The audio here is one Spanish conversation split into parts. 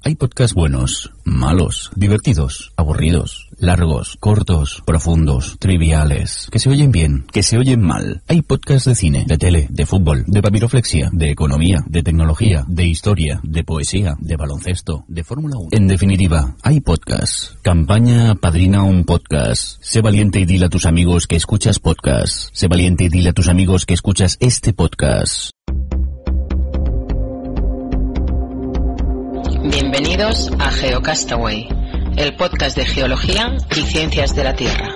Hay podcasts buenos, malos, divertidos, aburridos, largos, cortos, profundos, triviales, que se oyen bien, que se oyen mal. Hay podcasts de cine, de tele, de fútbol, de papiroflexia, de economía, de tecnología, de historia, de poesía, de baloncesto, de Fórmula 1. En definitiva, hay podcasts. Campaña Padrina un podcast. Sé valiente y dile a tus amigos que escuchas podcasts. Sé valiente y dile a tus amigos que escuchas este podcast. Bienvenidos a GeoCastaway, el podcast de geología y ciencias de la Tierra.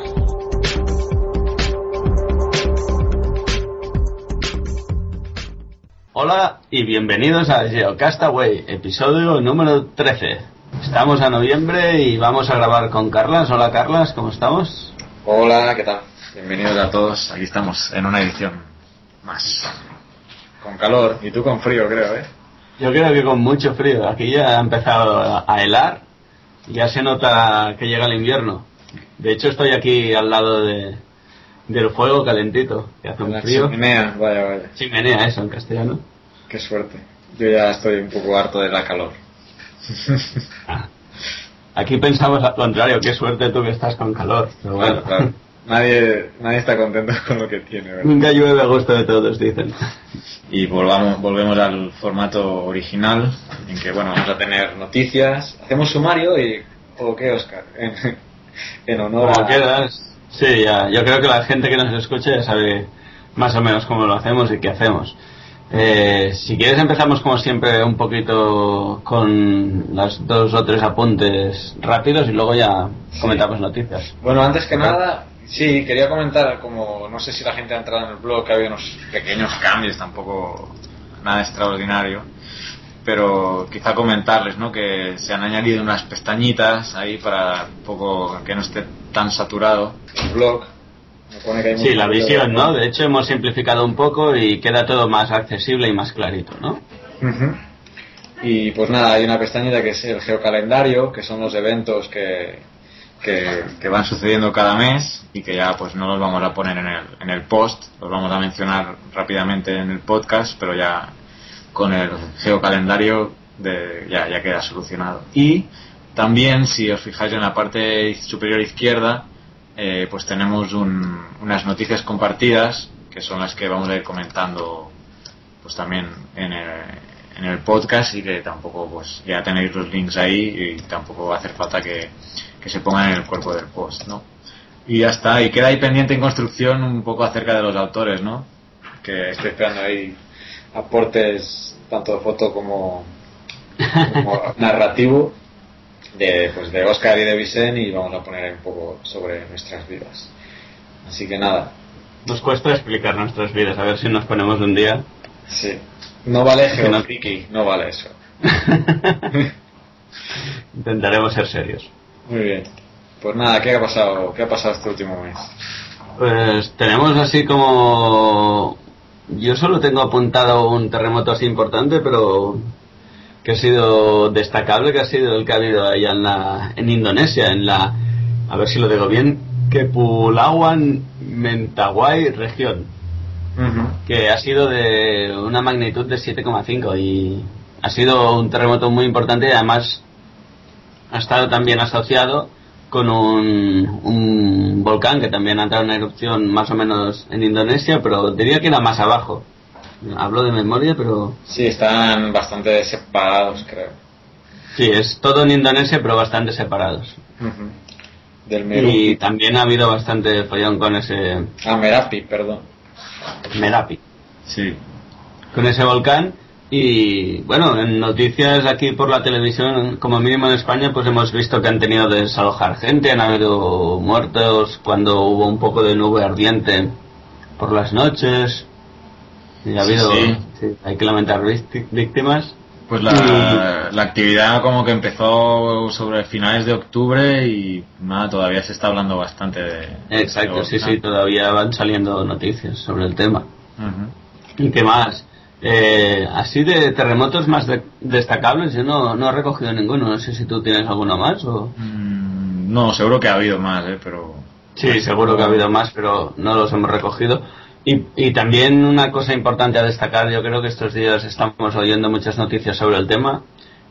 Hola y bienvenidos a GeoCastaway, episodio número 13. Estamos a noviembre y vamos a grabar con Carlas. Hola Carlas, ¿cómo estamos? Hola, ¿qué tal? Bienvenidos a todos, aquí estamos en una edición más. Con calor, y tú con frío creo, ¿eh? Yo creo que con mucho frío. Aquí ya ha empezado a helar. Ya se nota que llega el invierno. De hecho estoy aquí al lado del fuego calentito, que hace un frío. Chimenea, vaya. Chimenea, eso en castellano. Qué suerte. Yo ya estoy un poco harto de la calor. Aquí pensamos al contrario, qué suerte tú que estás con calor. Pero bueno, claro. Nadie está contento con lo que tiene, ¿verdad? Nunca llueve a gusto de todos, dicen. Y volvemos al formato original, en que bueno, vamos a tener noticias. Hacemos sumario ¿o qué, Óscar? En honor como a... quieras. Sí, ya. Yo creo que la gente que nos escuche ya sabe más o menos cómo lo hacemos y qué hacemos. Si quieres empezamos como siempre un poquito con las 2 o 3 apuntes rápidos y luego ya comentamos noticias. Bueno, antes que nada, sí, quería comentar, como no sé si la gente ha entrado en el blog, que ha habido unos pequeños cambios, tampoco nada extraordinario, pero quizá comentarles, ¿no?, que se han añadido unas pestañitas ahí para un poco que no esté tan saturado el blog. Sí, la visión, ¿no? De hecho hemos simplificado un poco y queda todo más accesible y más clarito, ¿no? Uh-huh. Y pues nada, hay una pestañita que es el geocalendario, que son los eventos que van sucediendo cada mes y que ya pues no los vamos a poner en el post, los vamos a mencionar rápidamente en el podcast, pero ya con el geocalendario ya queda solucionado. Y también, si os fijáis en la parte superior izquierda, pues tenemos unas noticias compartidas, que son las que vamos a ir comentando pues también en el podcast, y que tampoco, pues ya tenéis los links ahí y tampoco va a hacer falta que se pongan en el cuerpo del post, ¿no? Y ya está, y queda ahí pendiente en construcción un poco acerca de los autores, ¿no? Que estoy esperando ahí aportes tanto de foto como narrativo de Óscar y de Vicente, y vamos a poner un poco sobre nuestras vidas. Así que nada. Nos cuesta explicar nuestras vidas, a ver si nos ponemos de un día. Sí. No vale Geofriki, no vale eso. Intentaremos ser serios. Muy bien. Pues nada, ¿qué ha pasado este último mes? Pues tenemos así como... Yo solo tengo apuntado un terremoto así importante, pero que ha sido destacable, que ha sido el que ha habido allá en Indonesia, a ver si lo digo bien, Kepulauan Mentawai región, que ha sido de una magnitud de 7,5 y ha sido un terremoto muy importante, y además ha estado también asociado con un volcán que también ha entrado en erupción más o menos en Indonesia, pero diría que era más abajo. Hablo de memoria, pero... Sí, están bastante separados, creo. Sí, es todo en Indonesia, pero bastante separados. Uh-huh. Del Merapi. Y también ha habido bastante follón con ese... Merapi, perdón. Merapi. Sí. Con ese volcán. Y bueno, en noticias aquí por la televisión, como mínimo en España, pues hemos visto que han tenido que desalojar gente, han habido muertos cuando hubo un poco de nube ardiente por las noches. Y ha habido, sí, hay que lamentar víctimas. Pues la actividad como que empezó sobre finales de octubre y nada, todavía se está hablando bastante de... Exacto, sí, todavía van saliendo noticias sobre el tema. Uh-huh. ¿Y qué más? Así de terremotos más destacables, yo no he recogido ninguno. No sé si tú tienes alguno más o... No, seguro que ha habido más, pero... Sí, seguro que ha habido más, pero no los hemos recogido. Y también una cosa importante a destacar, yo creo que estos días estamos oyendo muchas noticias sobre el tema,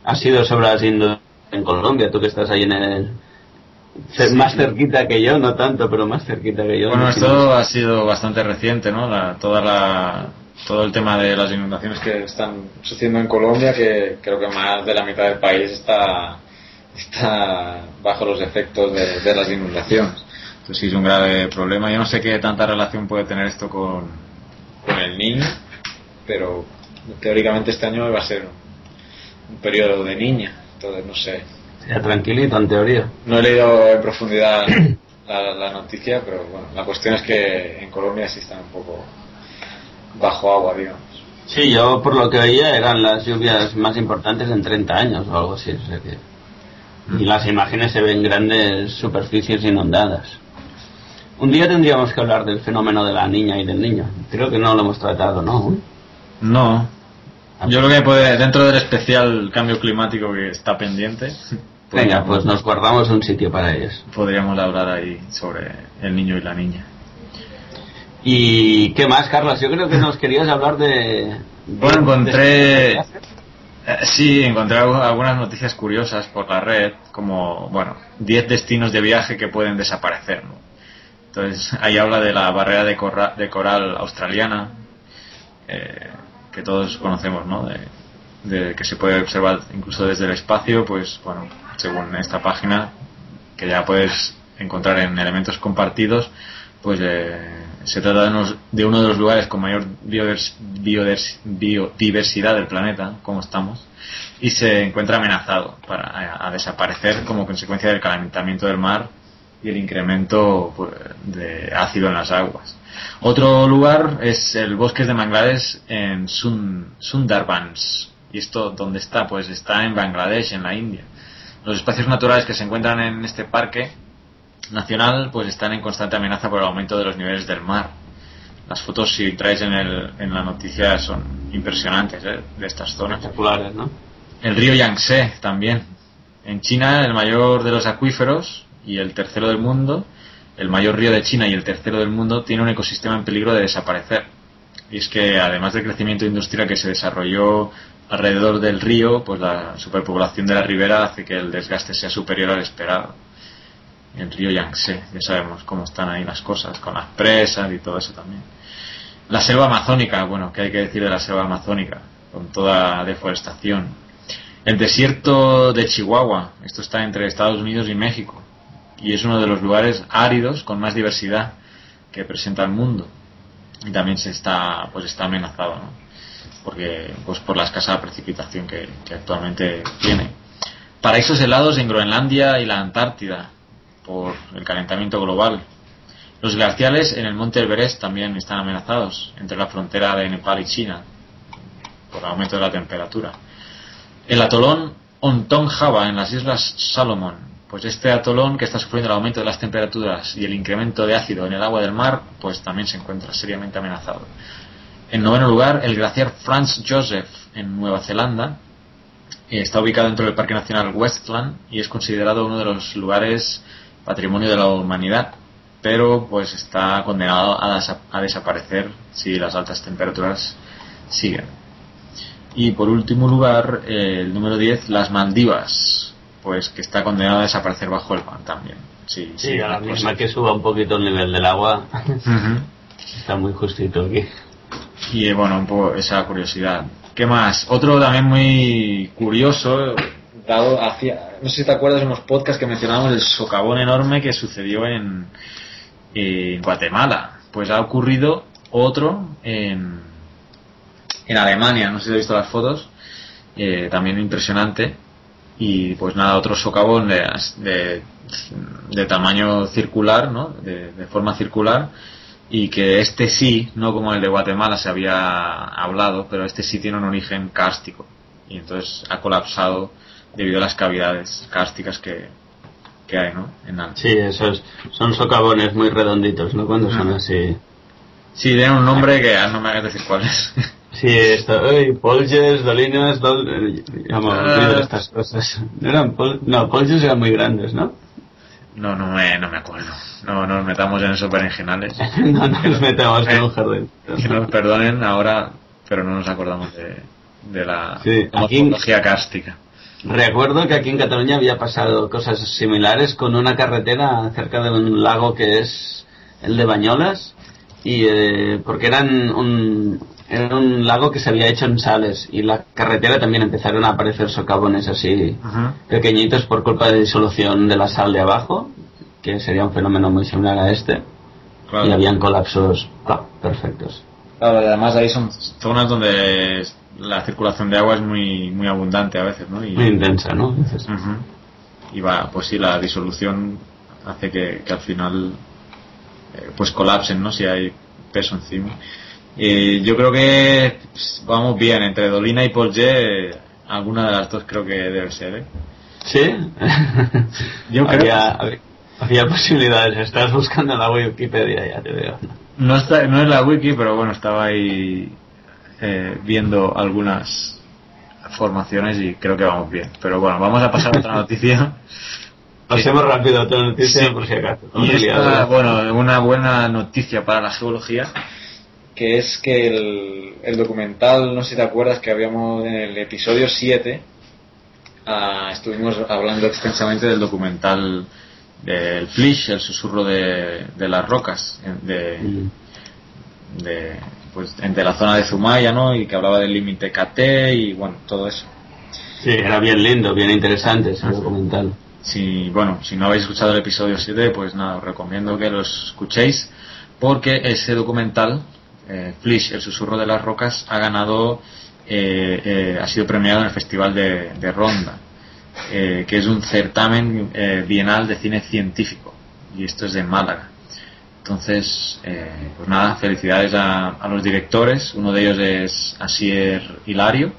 ha sido sobre las inundaciones en Colombia? Tú que estás ahí en el... más cerquita que yo, no tanto, pero más cerquita que yo. Bueno, esto ha sido bastante reciente, ¿no? Todo el tema de las inundaciones que están sucediendo en Colombia, que creo que más de la mitad del país está bajo los efectos de las inundaciones. Entonces sí es un grave problema. Yo no sé qué tanta relación puede tener esto con el niño, pero teóricamente este año va a ser un periodo de niña, entonces no sé. Ya tranquilito en teoría. No he leído en profundidad la noticia, pero bueno, la cuestión es que en Colombia sí están un poco bajo agua, digamos. Sí, yo por lo que veía eran las lluvias más importantes en 30 años o algo así, o sea que... Y las imágenes se ven grandes superficies inundadas. Un día tendríamos que hablar del fenómeno de la niña y del niño. Creo que no lo hemos tratado, ¿no? No. Yo creo que puede, dentro del especial cambio climático que está pendiente... Venga, pues nos guardamos un sitio para ellos. Podríamos hablar ahí sobre el niño y la niña. ¿Y qué más, Carlos? Yo creo que nos querías hablar de... Bueno, encontré algunas noticias curiosas por la red, como, 10 destinos de viaje que pueden desaparecer, ¿no? Entonces, ahí habla de la barrera de coral australiana, que todos conocemos, ¿no? De que se puede observar incluso desde el espacio, pues, bueno, según esta página, que ya puedes encontrar en elementos compartidos, pues se trata de uno de los lugares con mayor biodiversidad del planeta, como estamos, y se encuentra amenazado a desaparecer como consecuencia del calentamiento del mar y el incremento, pues, de ácido en las aguas. Otro lugar es el bosque de Bangladesh en Sundarbans. ¿Y esto dónde está? Pues está en Bangladesh, en la India. Los espacios naturales que se encuentran en este parque nacional pues están en constante amenaza por el aumento de los niveles del mar. Las fotos, si traes en la noticia, son impresionantes, de estas zonas. Espectaculares, ¿no? El río Yangtze también. En China, el mayor de los acuíferos y el tercero del mundo, el mayor río de China y el tercero del mundo, tiene un ecosistema en peligro de desaparecer. Y es que además del crecimiento industrial que se desarrolló alrededor del río, pues la superpoblación de la ribera hace que el desgaste sea superior al esperado. El río Yangtze, ya sabemos cómo están ahí las cosas, con las presas y todo eso también. La selva amazónica, ¿qué hay que decir de la selva amazónica? Con toda deforestación. El desierto de Chihuahua, esto está entre Estados Unidos y México, y es uno de los lugares áridos con más diversidad que presenta el mundo. Y también está amenazado, ¿no? Porque por la escasa precipitación que actualmente tiene. Paraísos helados en Groenlandia y la Antártida por el calentamiento global. Los glaciales en el monte Everest también están amenazados entre la frontera de Nepal y China por el aumento de la temperatura. El atolón Ontong Java en las Islas Salomón, pues este atolón, que está sufriendo el aumento de las temperaturas y el incremento de ácido en el agua del mar, pues también se encuentra seriamente amenazado. En noveno lugar, el glaciar Franz Joseph en Nueva Zelanda está ubicado dentro del Parque Nacional Westland y es considerado uno de los lugares patrimonio de la humanidad, pero pues está condenado a desaparecer si las altas temperaturas siguen. Y por último lugar, el número 10, las Maldivas, pues que está condenado a desaparecer bajo el mar también. Sí, a la misma que suba un poquito el nivel del agua. Está muy justito aquí. Y un poco esa curiosidad. ¿Qué más? Otro también muy curioso, no sé si te acuerdas de unos podcasts que mencionábamos el socavón enorme que sucedió en Guatemala. Pues ha ocurrido otro en Alemania, no sé si has visto las fotos, también impresionante. Y pues nada, otro socavón de tamaño circular, ¿no? De forma circular. Y que este sí, no como el de Guatemala se había hablado, pero este sí tiene un origen kárstico. Y entonces ha colapsado debido a las cavidades kársticas que hay, ¿no? Sí, son socavones muy redonditos, ¿no? Cuando son así. Sí, tienen un nombre que no me hagas decir cuál es. Sí, polges, dolinas, estas cosas. Polges eran muy grandes, ¿no? No me acuerdo. No nos metamos en esos berenjenales. No nos metamos en un jardín. Que nos perdonen ahora, pero no nos acordamos de la morfología kárstica. Recuerdo que aquí en Cataluña había pasado cosas similares con una carretera cerca de un lago que es el de Banyoles, y porque era un lago que se había hecho en sales, y la carretera también empezaron a aparecer socavones así pequeñitos por culpa de disolución de la sal de abajo, que sería un fenómeno muy similar a este. Claro. Y habían colapsos perfectos. Claro, además ahí son zonas donde la circulación de agua es muy abundante a veces, ¿no? Y, muy intensa, ¿no? Y pues sí, la disolución hace que al final pues colapsen, ¿no? Si hay peso encima. Yo creo que vamos bien, entre Dolina y Polge, alguna de las dos creo que debe ser, ¿eh? ¿Sí? Yo creo había posibilidades. Estás buscando en la Wikipedia, ya te veo. No es la wiki, pero bueno, estaba ahí viendo algunas formaciones y creo que vamos bien. Pero bueno, vamos a pasar a otra noticia. Pasemos rápido a otra noticia, sí, por si acaso. Y esta, bueno, una buena noticia para la geología, que es que el documental, no sé si te acuerdas que habíamos en el episodio 7, estuvimos hablando extensamente del documental del Flysch, el susurro de las rocas, pues entre la zona de Zumaya, ¿no? Y que hablaba del límite KT y bueno, todo eso. Sí, era bien lindo, bien interesante ese documental. Sí, bueno, si no habéis escuchado el episodio 7, pues nada, os recomiendo que lo escuchéis, porque ese documental, Flysch, el susurro de las rocas, ha ganado, ha sido premiado en el Festival de Ronda, que es un certamen bienal de cine científico, y esto es de Málaga. Entonces, pues nada, felicidades a los directores. Uno de ellos es Asier Hilario,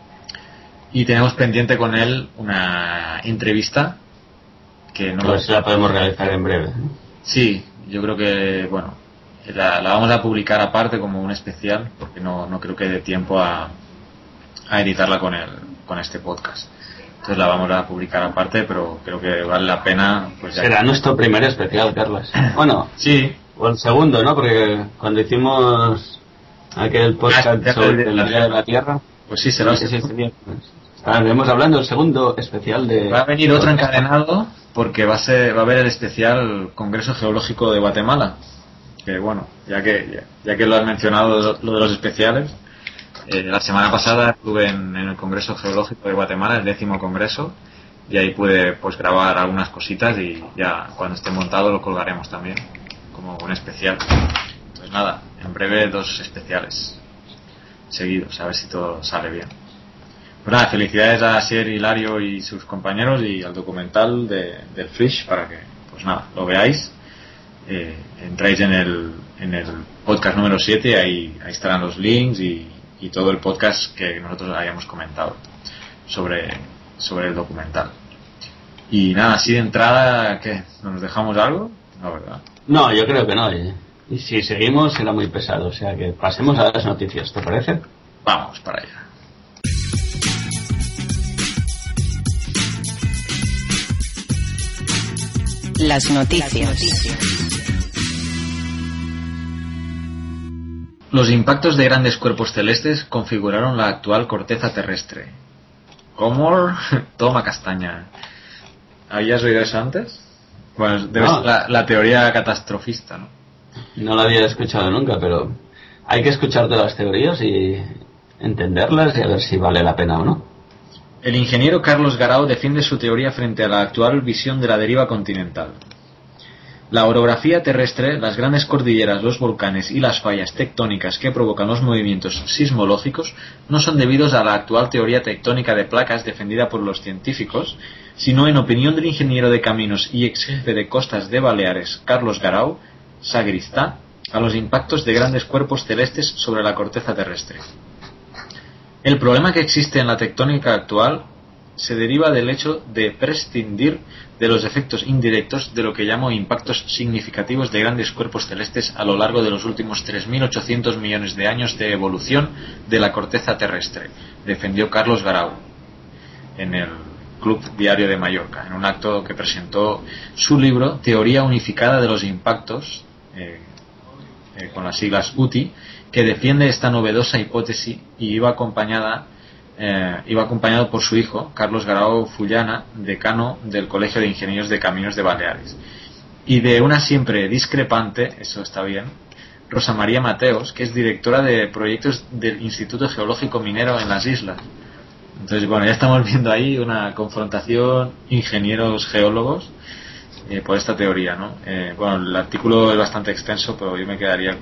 y tenemos pendiente con él una entrevista que no la podemos realizar en breve. Sí, yo creo que bueno, la vamos a publicar aparte como un especial, porque no creo que dé tiempo a editarla con este podcast. Entonces la vamos a publicar aparte, pero creo que vale la pena. Pues ya será nuestro primer especial, Carlos. Bueno, sí. O el segundo, ¿no? Porque cuando hicimos aquel podcast sobre la vida de la Tierra, pues sí, será. Sí, estaremos hablando del segundo especial de... Va a venir otro encadenado, porque va a haber el especial Congreso Geológico de Guatemala. Que bueno, ya que lo has mencionado, lo de los especiales, la semana pasada estuve en el Congreso Geológico de Guatemala, el 10º congreso, y ahí pude pues grabar algunas cositas, y ya cuando esté montado lo colgaremos también como un especial. Pues nada, en breve 2 especiales seguidos, a ver si todo sale bien. Pues nada, felicidades a Asier Hilario y sus compañeros, y al documental del Flysch, para que pues nada, lo veáis. Entráis en el podcast número 7, ahí estarán los links y todo el podcast que nosotros habíamos comentado sobre el documental. Y nada, así de entrada, ¿qué? ¿Nos dejamos algo? No, ¿verdad? No, yo creo que no. Y si seguimos será muy pesado, o sea que pasemos a las noticias, ¿te parece? Vamos para allá. Las noticias. Los impactos de grandes cuerpos celestes configuraron la actual corteza terrestre. ¿Cómo? Toma castaña. ¿Habías oído eso antes? Bueno, debe ser la teoría catastrofista, ¿no? No la había escuchado nunca, pero hay que escuchar todas las teorías y entenderlas y a ver si vale la pena o no. El ingeniero Carlos Garau defiende su teoría frente a la actual visión de la deriva continental. La orografía terrestre, las grandes cordilleras, los volcanes y las fallas tectónicas que provocan los movimientos sismológicos no son debidos a la actual teoría tectónica de placas defendida por los científicos, sino, en opinión del ingeniero de caminos y ex jefe de costas de Baleares, Carlos Garau, sagristá, a los impactos de grandes cuerpos celestes sobre la corteza terrestre. El problema que existe en la tectónica actual se deriva del hecho de prescindir de los efectos indirectos de lo que llamo impactos significativos de grandes cuerpos celestes a lo largo de los últimos 3.800 millones de años de evolución de la corteza terrestre, defendió Carlos Garau en el Club Diario de Mallorca, en un acto que presentó su libro Teoría Unificada de los Impactos, con las siglas UTI, que defiende esta novedosa hipótesis y iba acompañada iba acompañado por su hijo, Carlos Garao Fullana, decano del Colegio de Ingenieros de Caminos de Baleares. Y de una siempre discrepante, eso está bien, Rosa María Mateos, que es directora de proyectos del Instituto Geológico Minero en las islas. Entonces, bueno, ya estamos viendo ahí una confrontación ingenieros-geólogos por esta teoría, ¿no? Bueno, el artículo es bastante extenso, pero yo me quedaría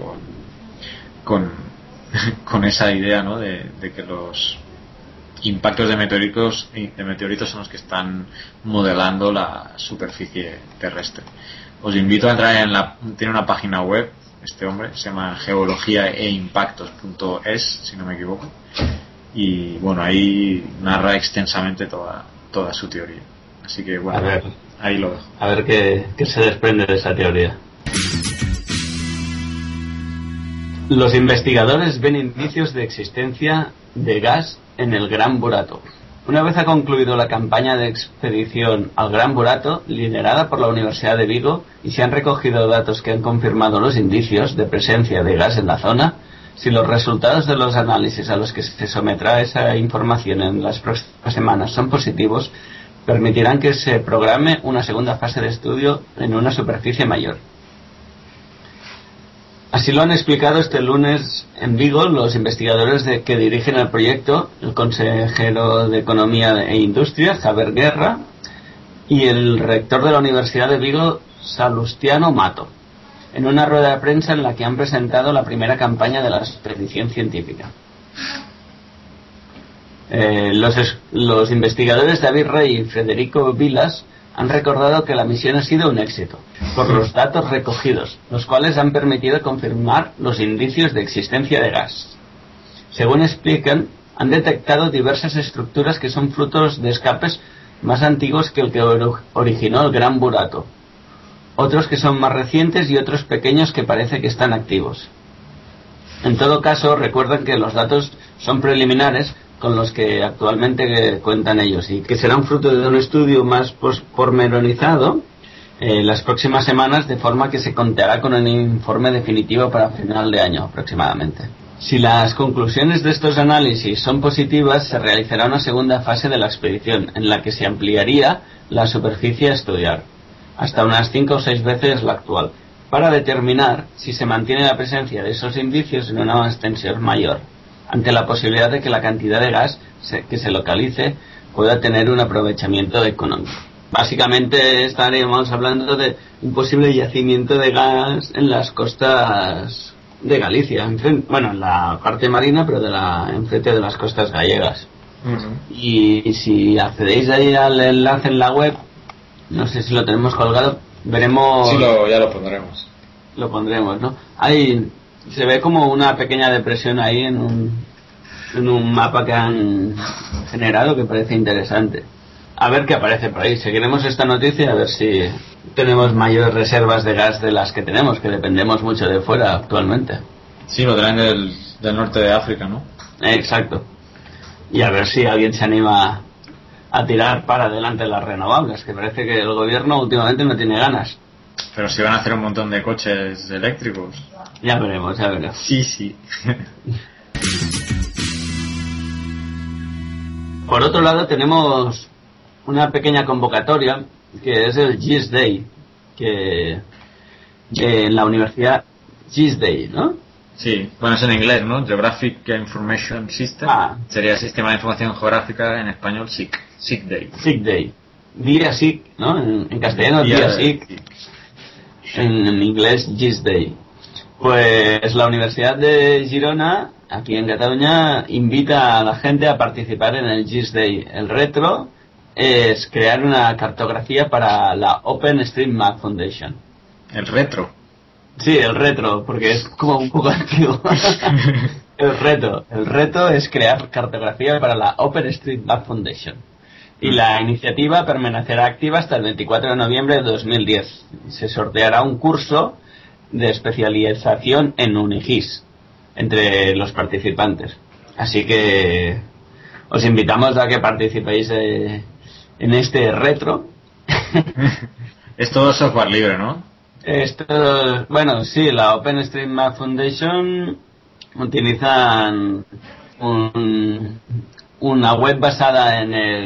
con esa idea, ¿no? De que los impactos de meteoritos son los que están modelando la superficie terrestre. Os invito a entrar tiene una página web, este hombre, se llama geologiaeimpactos.es, si no me equivoco, y bueno, ahí narra extensamente toda su teoría. Así que bueno, ahí lo dejo. A ver qué se desprende de esa teoría. Los investigadores ven indicios de existencia de gas en el Gran Burato. Una vez ha concluido la campaña de expedición al Gran Burato, liderada por la Universidad de Vigo, y se han recogido datos que han confirmado los indicios de presencia de gas en la zona, si los resultados de los análisis a los que se someterá esa información en las próximas semanas son positivos, permitirán que se programe una segunda fase de estudio en una superficie mayor. Así lo han explicado este lunes en Vigo los investigadores que dirigen el proyecto, el consejero de Economía e Industria, Javier Guerra, y el rector de la Universidad de Vigo, Salustiano Mato, en una rueda de prensa en la que han presentado la primera campaña de la expedición científica. Los investigadores David Rey y Federico Vilas han recordado que la misión ha sido un éxito, por los datos recogidos, los cuales han permitido confirmar los indicios de existencia de gas. Según explican, han detectado diversas estructuras que son frutos de escapes más antiguos que el que originó el Gran Burato, otros que son más recientes y otros pequeños que parece que están activos. En todo caso, recuerdan que los datos son preliminares con los que actualmente cuentan ellos y que serán fruto de un estudio más pormenorizado las próximas semanas, de forma que se contará con un informe definitivo para final de año aproximadamente. Si las conclusiones de estos análisis son positivas, se realizará una segunda fase de la expedición en la que se ampliaría la superficie a estudiar hasta unas 5 o 6 veces la actual, para determinar si se mantiene la presencia de esos indicios en una extensión mayor, ante la posibilidad de que la cantidad de gas que se localice pueda tener un aprovechamiento económico. Básicamente estaríamos hablando de un posible yacimiento de gas en las costas de Galicia, en la parte marina, pero enfrente de las costas gallegas. Uh-huh. Y si accedéis ahí al enlace en la web, no sé si lo tenemos colgado, veremos... Sí, ya lo pondremos. Lo pondremos, ¿no? Ahí se ve como una pequeña depresión ahí en un mapa que han generado, que parece interesante. A ver qué aparece por ahí. Seguiremos esta noticia a ver si tenemos mayores reservas de gas de las que tenemos, que dependemos mucho de fuera actualmente. Sí, lo traen del norte de África, ¿no? Exacto. Y a ver si alguien se anima a tirar para adelante las renovables, que parece que el gobierno últimamente no tiene ganas. Pero si van a hacer un montón de coches eléctricos. Ya veremos. Sí. Por otro lado, tenemos una pequeña convocatoria que es el GIS Day, que en la universidad GIS Day, ¿no? Sí, bueno, es en inglés, ¿no? Geographic Information System. Sería Sistema de Información Geográfica, en español SIG Day. SIG Day. Día SIG, ¿no? En castellano Día SIG. En inglés GIS Day. Pues la Universidad de Girona, aquí en Cataluña, invita a la gente a participar en el GIS Day. El reto es crear una cartografía para la OpenStreetMap Foundation. ¿El retro? Sí, el retro, porque es como un poco antiguo. El reto es crear cartografía para la OpenStreetMap Foundation. Y la iniciativa permanecerá activa hasta el 24 de noviembre de 2010. Se sorteará un curso de especialización en UniGIS entre los participantes. Así que os invitamos a que participéis en este retro. Es todo software libre, ¿no? Sí, la OpenStreetMap Foundation utilizan un una web basada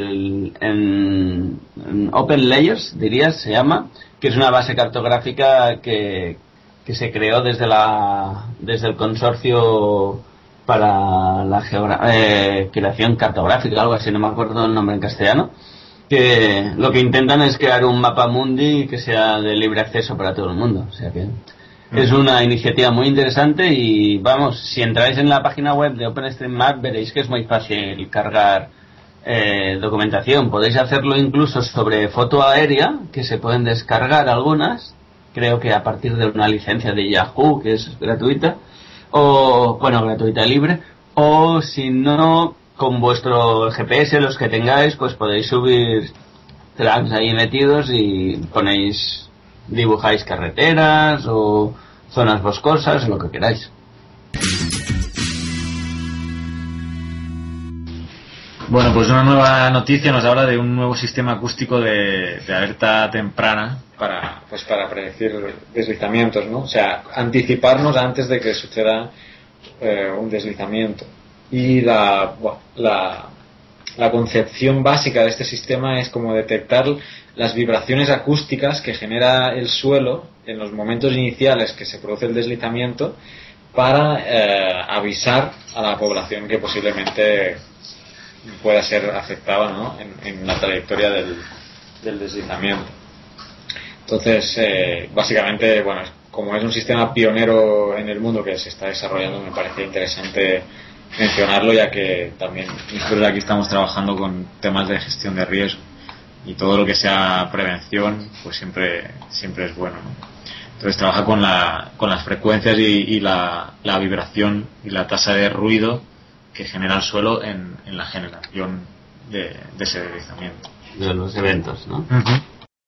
en Open Layers, dirías, se llama, que es una base cartográfica que se creó desde el consorcio para la creación cartográfica, algo así, no me acuerdo el nombre en castellano, que lo que intentan es crear un mapa mundi que sea de libre acceso para todo el mundo. O sea que es una iniciativa muy interesante y vamos, si entráis en la página web de OpenStreetMap veréis que es muy fácil cargar documentación. Podéis hacerlo incluso sobre foto aérea, que se pueden descargar algunas, creo que a partir de una licencia de Yahoo, que es gratuita, o bueno, gratuita libre, o si no, con vuestro GPS, los que tengáis, pues podéis subir tracks ahí metidos y dibujáis carreteras o zonas boscosas, lo que queráis. Bueno, pues una nueva noticia nos habla de un nuevo sistema acústico de alerta temprana para predecir deslizamientos, ¿no? O sea, anticiparnos antes de que suceda un deslizamiento. Y la concepción básica de este sistema es como detectar las vibraciones acústicas que genera el suelo en los momentos iniciales que se produce el deslizamiento para avisar a la población que posiblemente pueda ser afectada, ¿no?, en la trayectoria del deslizamiento. Entonces, básicamente, bueno, como es un sistema pionero en el mundo que se está desarrollando, me parece interesante mencionarlo, ya que también nosotros aquí estamos trabajando con temas de gestión de riesgo y todo lo que sea prevención pues siempre es bueno, ¿no? Entonces trabaja con las frecuencias y la vibración y la tasa de ruido que genera el suelo en la generación de ese deslizamiento, de los eventos, ¿no? Uh-huh.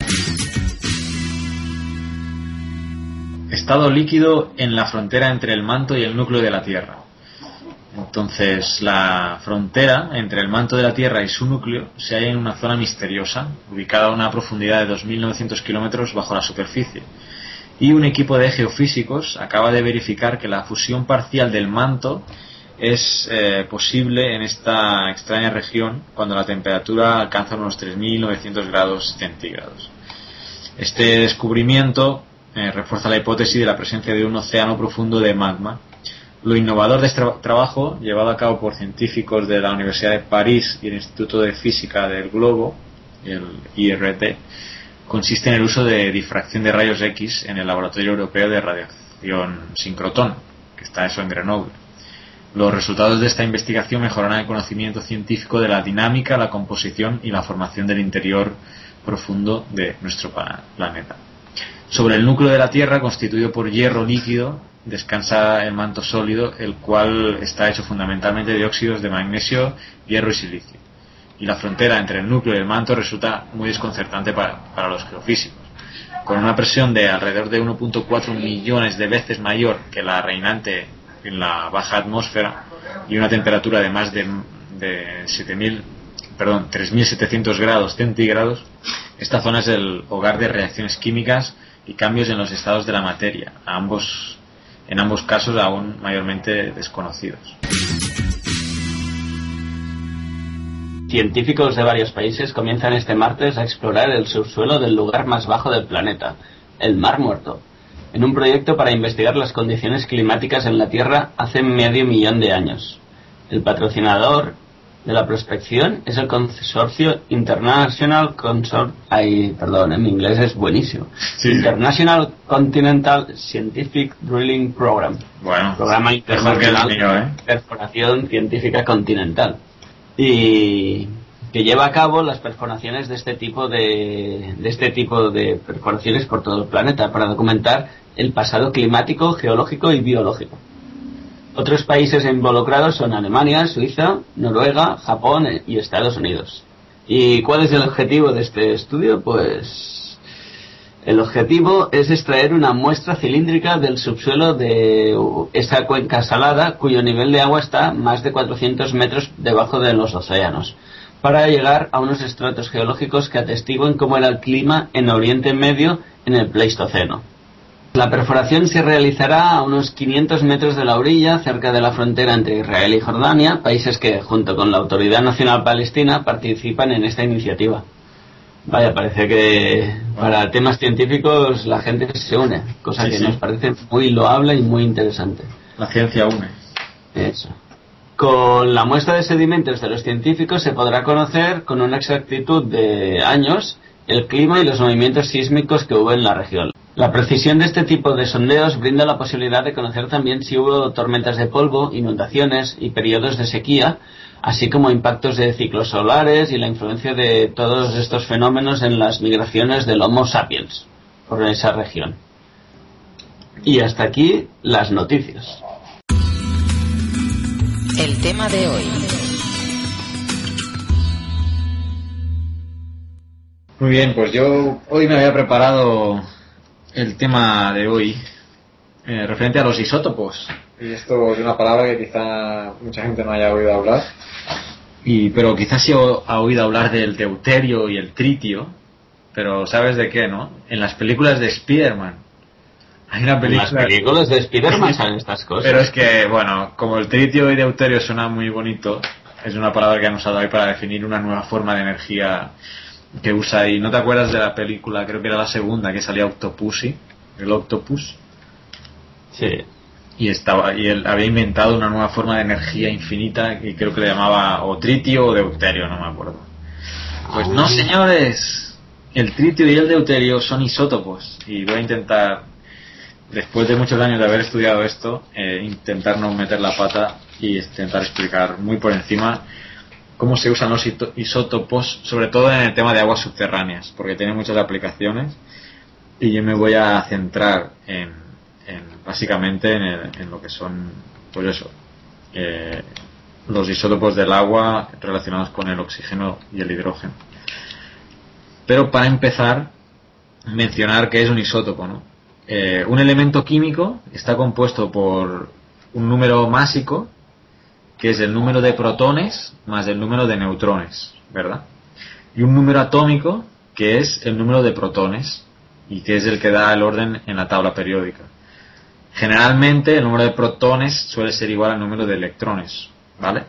Estado líquido en la frontera entre el manto y el núcleo de la Tierra. Entonces, la frontera entre el manto de la Tierra y su núcleo se halla en una zona misteriosa, ubicada a una profundidad de 2.900 kilómetros bajo la superficie. Y un equipo de geofísicos acaba de verificar que la fusión parcial del manto es posible en esta extraña región cuando la temperatura alcanza unos 3.900 grados centígrados. Este descubrimiento refuerza la hipótesis de la presencia de un océano profundo de magma. Lo innovador de este trabajo, llevado a cabo por científicos de la Universidad de París y el Instituto de Física del Globo, el IRT, consiste en el uso de difracción de rayos X en el Laboratorio Europeo de Radiación Sincrotrón, que está eso en Grenoble. Los resultados de esta investigación mejorarán el conocimiento científico de la dinámica, la composición y la formación del interior profundo de nuestro planeta. Sobre el núcleo de la Tierra, constituido por hierro líquido, descansa el manto sólido, el cual está hecho fundamentalmente de óxidos de magnesio, hierro y silicio. Y la frontera entre el núcleo y el manto resulta muy desconcertante para los geofísicos. Con una presión de alrededor de 1.4 millones de veces mayor que la reinante en la baja atmósfera y una temperatura de más de 3.700 grados centígrados, esta zona es el hogar de reacciones químicas y cambios en los estados de la materia, en ambos casos aún mayormente desconocidos. Científicos de varios países comienzan este martes a explorar el subsuelo del lugar más bajo del planeta, el Mar Muerto, en un proyecto para investigar las condiciones climáticas en la Tierra hace medio millón de años. El patrocinador de la prospección es el consorcio International en mi inglés es buenísimo. Sí. International Continental Scientific Drilling Program. Bueno, programa internacional de perforación científica continental. Y que lleva a cabo las perforaciones de este tipo de perforaciones por todo el planeta para documentar el pasado climático, geológico y biológico. Otros países involucrados son Alemania, Suiza, Noruega, Japón y Estados Unidos. ¿Y cuál es el objetivo de este estudio? Pues el objetivo es extraer una muestra cilíndrica del subsuelo de esa cuenca salada cuyo nivel de agua está más de 400 metros debajo de los océanos, para llegar a unos estratos geológicos que atestiguen cómo era el clima en Oriente Medio en el Pleistoceno. La perforación se realizará a unos 500 metros de la orilla, cerca de la frontera entre Israel y Jordania, países que, junto con la Autoridad Nacional Palestina, participan en esta iniciativa. Vaya, parece que para temas científicos la gente se une, cosa que nos parece muy loable y muy interesante. La ciencia une. Eso. Con la muestra de sedimentos de los científicos se podrá conocer con una exactitud de años el clima y los movimientos sísmicos que hubo en la región. La precisión de este tipo de sondeos brinda la posibilidad de conocer también si hubo tormentas de polvo, inundaciones y periodos de sequía, así como impactos de ciclos solares y la influencia de todos estos fenómenos en las migraciones del Homo sapiens por esa región. Y hasta aquí las noticias. El tema de hoy. Muy bien, pues yo hoy me había preparado el tema de hoy referente a los isótopos. Y esto es una palabra que quizá mucha gente no haya oído hablar. Pero quizás sí ha oído hablar del deuterio y el tritio. Pero ¿sabes de qué, no? En las películas de Spider-Man. Hay una película... En las películas de Spider-Man salen estas cosas. Pero es que, bueno, como el tritio y deuterio suena muy bonito, es una palabra que han usado ahí para definir una nueva forma de energía que usa ahí. ¿No te acuerdas de la película? Creo que era la segunda, que salía Octopussy, el Octopus. Sí. Y él había inventado una nueva forma de energía infinita que creo que le llamaba o tritio o deuterio, no me acuerdo. Pues no, señores, el tritio y el deuterio son isótopos y voy a intentar, después de muchos años de haber estudiado esto, intentar no meter la pata y intentar explicar muy por encima cómo se usan los isótopos, sobre todo en el tema de aguas subterráneas, porque tiene muchas aplicaciones y yo me voy a centrar básicamente en lo que son, pues eso, los isótopos del agua relacionados con el oxígeno y el hidrógeno. Pero para empezar, mencionar qué es un isótopo, ¿no? Un elemento químico está compuesto por un número másico, que es el número de protones más el número de neutrones, ¿verdad? Y un número atómico, que es el número de protones, y que es el que da el orden en la tabla periódica. Generalmente el número de protones suele ser igual al número de electrones, ¿vale?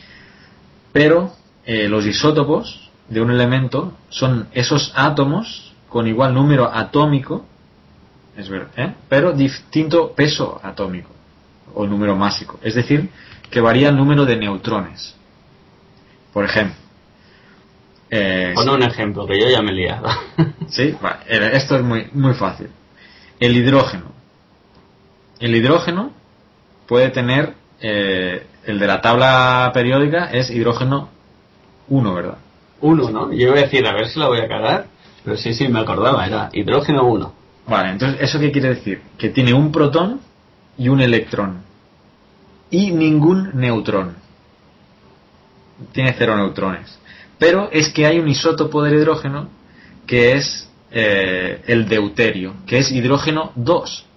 Pero los isótopos de un elemento son esos átomos con igual número atómico, es verdad, pero distinto peso atómico o número másico, es decir, que varía el número de neutrones. Por ejemplo, pon un ejemplo, que yo ya me he liado. Sí, vale, esto es muy fácil. El hidrógeno puede tener, el de la tabla periódica es hidrógeno 1, ¿verdad? 1, ¿no? Yo iba a decir, a ver si la voy a cagar, pero sí, me acordaba, era hidrógeno 1. Vale, entonces, ¿eso qué quiere decir? Que tiene un protón y un electrón. Y ningún neutrón. Tiene 0 neutrones. Pero es que hay un isótopo del hidrógeno que es el deuterio, que es hidrógeno 2.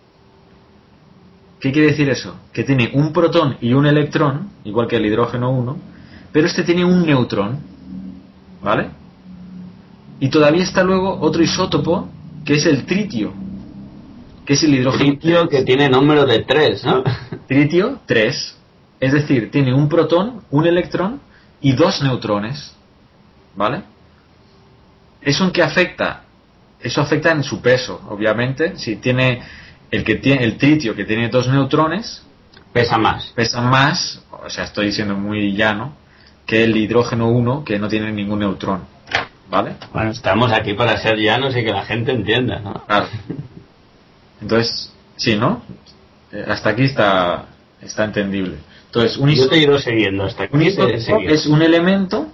¿Qué quiere decir eso? Que tiene un protón y un electrón, igual que el hidrógeno 1, pero este tiene un neutrón, ¿vale? Y todavía está luego otro isótopo, que es el tritio, que es el hidrógeno... Tritio que tiene número de 3, ¿no? Tritio 3, es decir, tiene un protón, un electrón y 2 neutrones, ¿vale? ¿Eso en qué afecta? Eso afecta en su peso, obviamente. Si tiene el tritio que tiene 2 neutrones, pesa más, o sea, estoy diciendo muy llano, que el hidrógeno 1 que no tiene ningún neutrón, ¿vale? Bueno, estamos aquí para ser llanos y que la gente entienda, ¿no? Claro. Entonces, sí, ¿no? Hasta aquí está entendible. Entonces, yo te he ido siguiendo hasta aquí. Un isótopo es un elemento,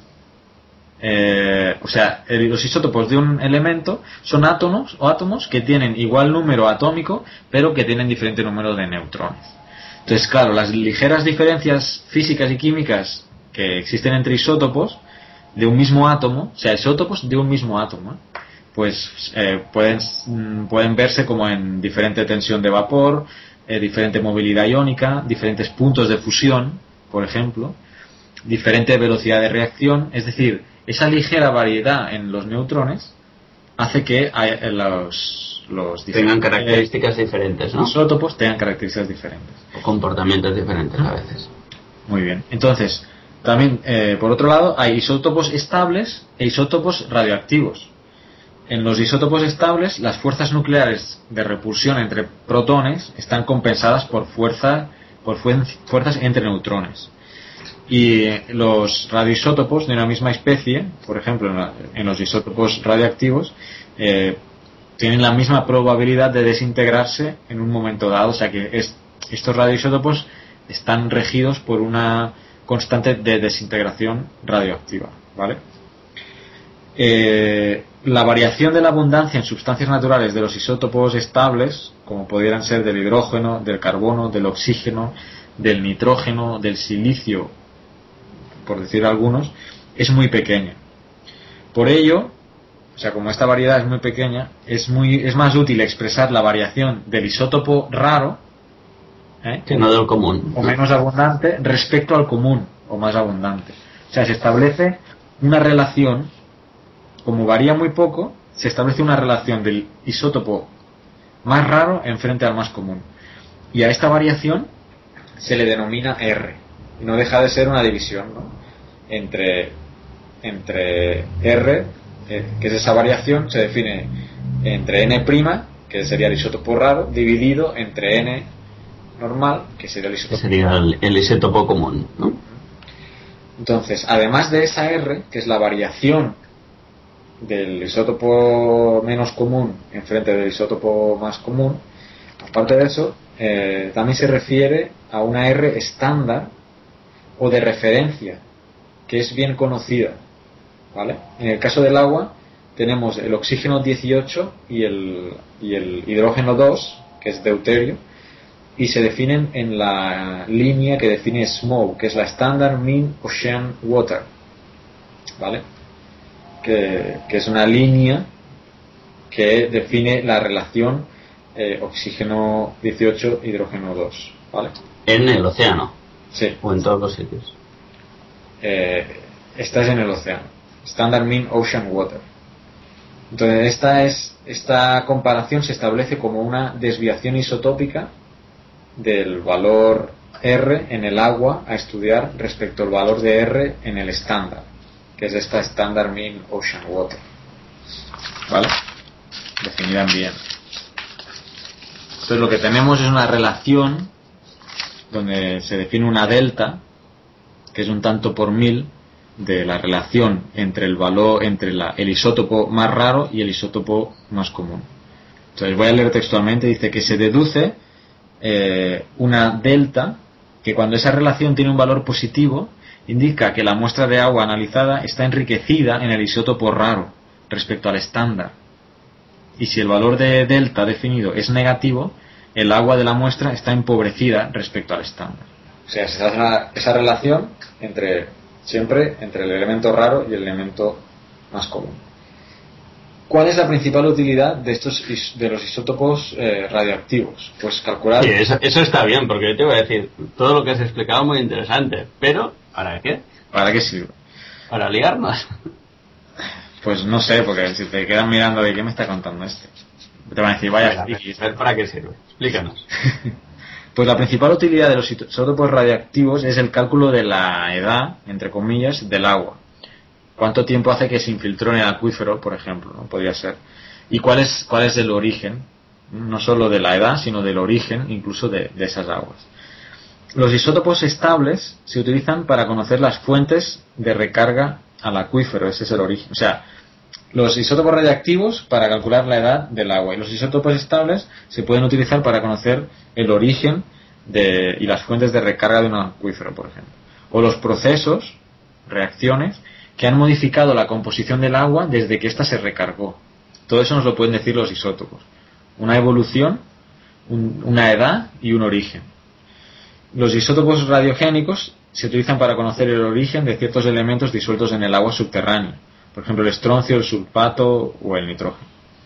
o sea, los isótopos de un elemento son átomos que tienen igual número atómico, pero que tienen diferente número de neutrones. Entonces, claro, las ligeras diferencias físicas y químicas que existen entre isótopos de un mismo átomo, o sea, isótopos de un mismo átomo, pues pueden verse como en diferente tensión de vapor, diferente movilidad iónica, diferentes puntos de fusión, por ejemplo, diferente velocidad de reacción. Es decir, esa ligera variedad en los neutrones hace que los tengan características diferentes, ¿no? Isótopos tengan características diferentes. O comportamientos diferentes a veces. Muy bien. Entonces, también, por otro lado, hay isótopos estables e isótopos radioactivos. En los isótopos estables, las fuerzas nucleares de repulsión entre protones están compensadas por fuerzas entre neutrones. Y los radioisótopos de una misma especie, por ejemplo, en los isótopos radioactivos, tienen la misma probabilidad de desintegrarse en un momento dado. O sea que estos radioisótopos están regidos por una constante de desintegración radioactiva, ¿vale? La variación de la abundancia en sustancias naturales de los isótopos estables, como pudieran ser del hidrógeno, del carbono, del oxígeno, del nitrógeno, del silicio, por decir algunos, es muy pequeña. Por ello, o sea, como esta variedad es muy pequeña, es más útil expresar la variación del isótopo raro, que no del común, o menos abundante, respecto al común o más abundante. O sea, se establece una relación, como varía muy poco, se establece una relación del isótopo más raro en frente al más común. Y a esta variación se le denomina R. Y no deja de ser una división, ¿no? Entre R, que es esa variación, se define entre N', que sería el isótopo raro, dividido entre N normal, que sería el isótopo, el isótopo común, ¿no? Entonces, además de esa R, que es la variación del isótopo menos común en frente del isótopo más común, aparte de eso, también se refiere a una R estándar o de referencia, que es bien conocida, ¿vale? En el caso del agua tenemos el oxígeno 18 y el hidrógeno 2, que es deuterio, y se definen en la línea que define SMOW, que es la Standard Mean Ocean Water, ¿vale? Que es una línea que define la relación oxígeno 18, hidrógeno 2, ¿vale? En el océano. Sí. O en todos los sitios. Esta es en el océano. Standard Mean Ocean Water. Entonces esta comparación se establece como una desviación isotópica del valor R en el agua a estudiar respecto al valor de R en el estándar, que es esta Standard Mean Ocean Water, ¿vale? Definida bien. Entonces lo que tenemos es una relación donde se define una delta, que es un tanto por mil de la relación entre el valor, entre el isótopo más raro y el isótopo más común. Entonces voy a leer textualmente. Dice que se deduce una delta que, cuando esa relación tiene un valor positivo, indica que la muestra de agua analizada está enriquecida en el isótopo raro respecto al estándar, y si el valor de delta definido es negativo, el agua de la muestra está empobrecida respecto al estándar. O sea, se hace esa relación siempre entre el elemento raro y el elemento más común. ¿Cuál es la principal utilidad de los isótopos radioactivos? Pues calcular... Sí, eso está bien, porque yo te voy a decir, todo lo que has explicado es muy interesante, pero ¿para qué? ¿Para qué sirve? ¿Para liarnos? Pues no sé, porque si te quedan mirando de qué me está contando este, te van a decir, vaya... ¿Para qué sirve? Explícanos. Pues la principal utilidad de los isótopos radioactivos es el cálculo de la edad, entre comillas, del agua. ¿Cuánto tiempo hace que se infiltró en el acuífero, por ejemplo, ¿no? Podría ser. ¿Y cuál es el origen? No solo de la edad, sino del origen incluso de esas aguas. Los isótopos estables se utilizan para conocer las fuentes de recarga al acuífero. Ese es el origen. O sea, los isótopos radiactivos para calcular la edad del agua, y los isótopos estables se pueden utilizar para conocer el origen y las fuentes de recarga de un acuífero, por ejemplo. O los procesos, reacciones, que han modificado la composición del agua desde que ésta se recargó. Todo eso nos lo pueden decir los isótopos. Una evolución, una edad y un origen. Los isótopos radiogénicos se utilizan para conocer el origen de ciertos elementos disueltos en el agua subterránea. Por ejemplo, el estroncio, el sulfato o el nitrógeno.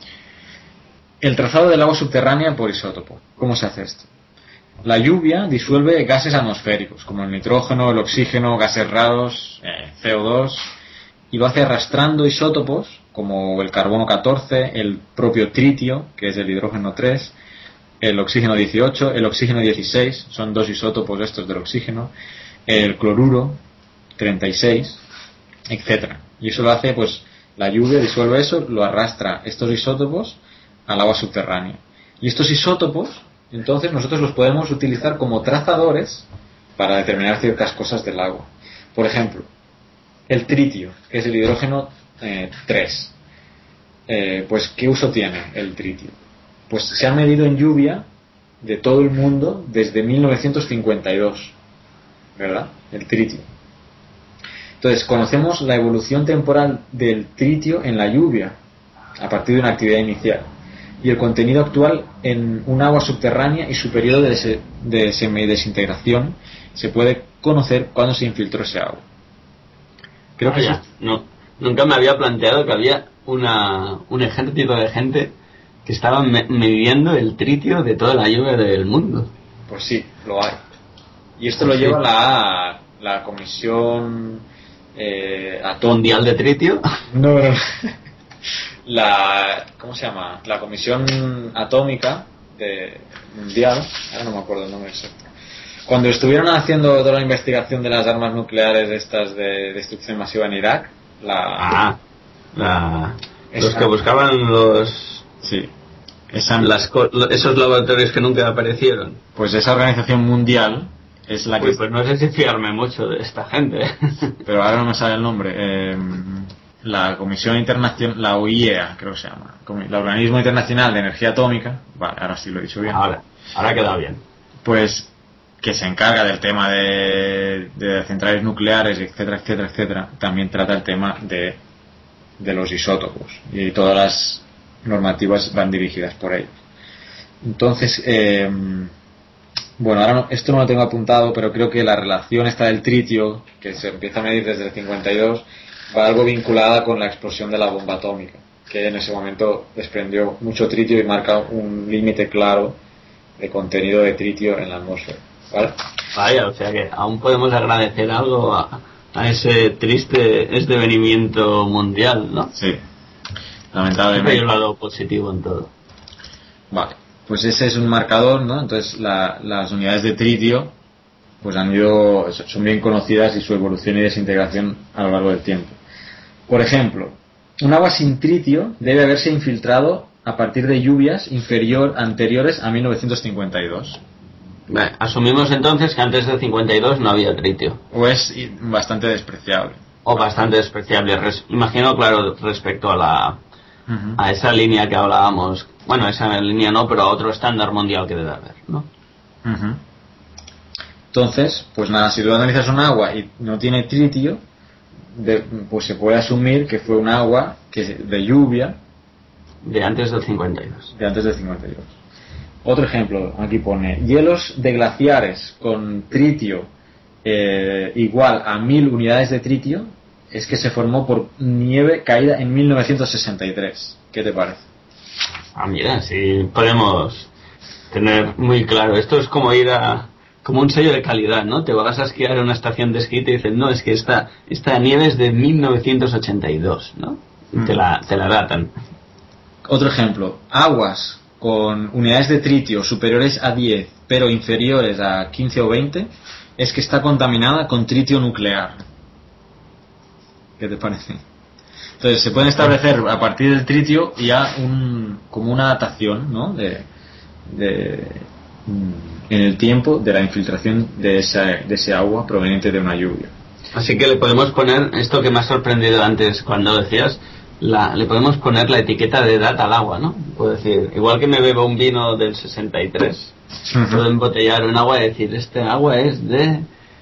El trazado del agua subterránea por isótopo. ¿Cómo se hace esto? La lluvia disuelve gases atmosféricos, como el nitrógeno, el oxígeno, gases raros, CO2, y lo hace arrastrando isótopos como el carbono 14, el propio tritio, que es el hidrógeno 3, el oxígeno 18, el oxígeno 16, son 2 isótopos estos del oxígeno, el cloruro 36, etcétera. Y eso lo hace, pues, la lluvia disuelve eso, lo arrastra estos isótopos al agua subterránea. Y estos isótopos, entonces, nosotros los podemos utilizar como trazadores para determinar ciertas cosas del agua. Por ejemplo, el tritio, que es el hidrógeno 3. Pues, ¿qué uso tiene el tritio? Pues se ha medido en lluvia de todo el mundo desde 1952, ¿verdad? El tritio. Entonces, conocemos la evolución temporal del tritio en la lluvia a partir de una actividad inicial y el contenido actual en un agua subterránea y su periodo de semidesintegración se puede conocer cuando se infiltró ese agua. Creo que ya. No, nunca me había planteado que había un ejército de gente que estaba midiendo el tritio de toda la lluvia del mundo. Pues sí, lo hay. Y esto lo lleva la Comisión Mundial de Tritio. No. ¿Cómo se llama? La Comisión Atómica Mundial. Ahora no me acuerdo el nombre exacto. Cuando estuvieron haciendo toda la investigación de las armas nucleares estas de destrucción masiva en Irak, los que buscaban los... Sí. Esos laboratorios que nunca aparecieron. Pues esa organización mundial es la que... Pues no sé si fiarme mucho de esta gente. Pero ahora no me sale el nombre. La Comisión Internacional, la OIEA, creo que se llama. El Organismo Internacional de Energía Atómica. Vale, ahora sí lo he dicho bien. Ahora ha quedado bien. Pues que se encarga del tema de centrales nucleares, etcétera, etcétera, etcétera. También trata el tema de los isótopos. Y todas las normativas van dirigidas por ellos. Entonces, bueno, ahora esto no lo tengo apuntado, pero creo que la relación esta del tritio, que se empieza a medir desde el 52, va algo vinculada con la explosión de la bomba atómica, que en ese momento desprendió mucho tritio y marca un límite claro de contenido de tritio en la atmósfera, ¿vale? Vaya, o sea que aún podemos agradecer algo a ese triste desvenimiento mundial, ¿no? Sí, lamentablemente. Hay un lado positivo en todo. Vale, pues ese es un marcador, ¿no? Entonces las unidades de tritio pues son bien conocidas y su evolución y desintegración a lo largo del tiempo. Por ejemplo, un agua sin tritio debe haberse infiltrado a partir de lluvias anteriores a 1952. Vale, asumimos entonces que antes del 52 no había tritio. O es bastante despreciable. O bastante despreciable. Imagino, claro, respecto a a esa línea que hablábamos. Bueno, esa línea no, pero a otro estándar mundial que debe haber, ¿no? Entonces, pues nada, si tú analizas un agua y no tiene tritio, pues se puede asumir que fue un agua de lluvia de antes del 52. De antes del 52. Otro ejemplo, aquí pone hielos de glaciares con tritio igual a 1000 unidades de tritio, es que se formó por nieve caída en 1963. ¿Qué te parece? Mira, sí podemos tener muy claro. Esto es como ir como un sello de calidad, ¿no? Te vas a esquiar en una estación de esquí y te dicen, no, es que esta nieve es de 1982, ¿no? Y te la datan. Otro ejemplo, aguas con unidades de tritio superiores a 10 pero inferiores a 15 o 20 es que está contaminada con tritio nuclear. ¿Qué te parece? Entonces se pueden establecer a partir del tritio ya como una datación, ¿no? En el tiempo de la infiltración de ese agua proveniente de una lluvia. Así que le podemos poner esto que me ha sorprendido antes cuando decías, le podemos poner la etiqueta de edad al agua, ¿no? Puedo decir, igual que me bebo un vino del 63, puedo embotellar un agua y decir, este agua es de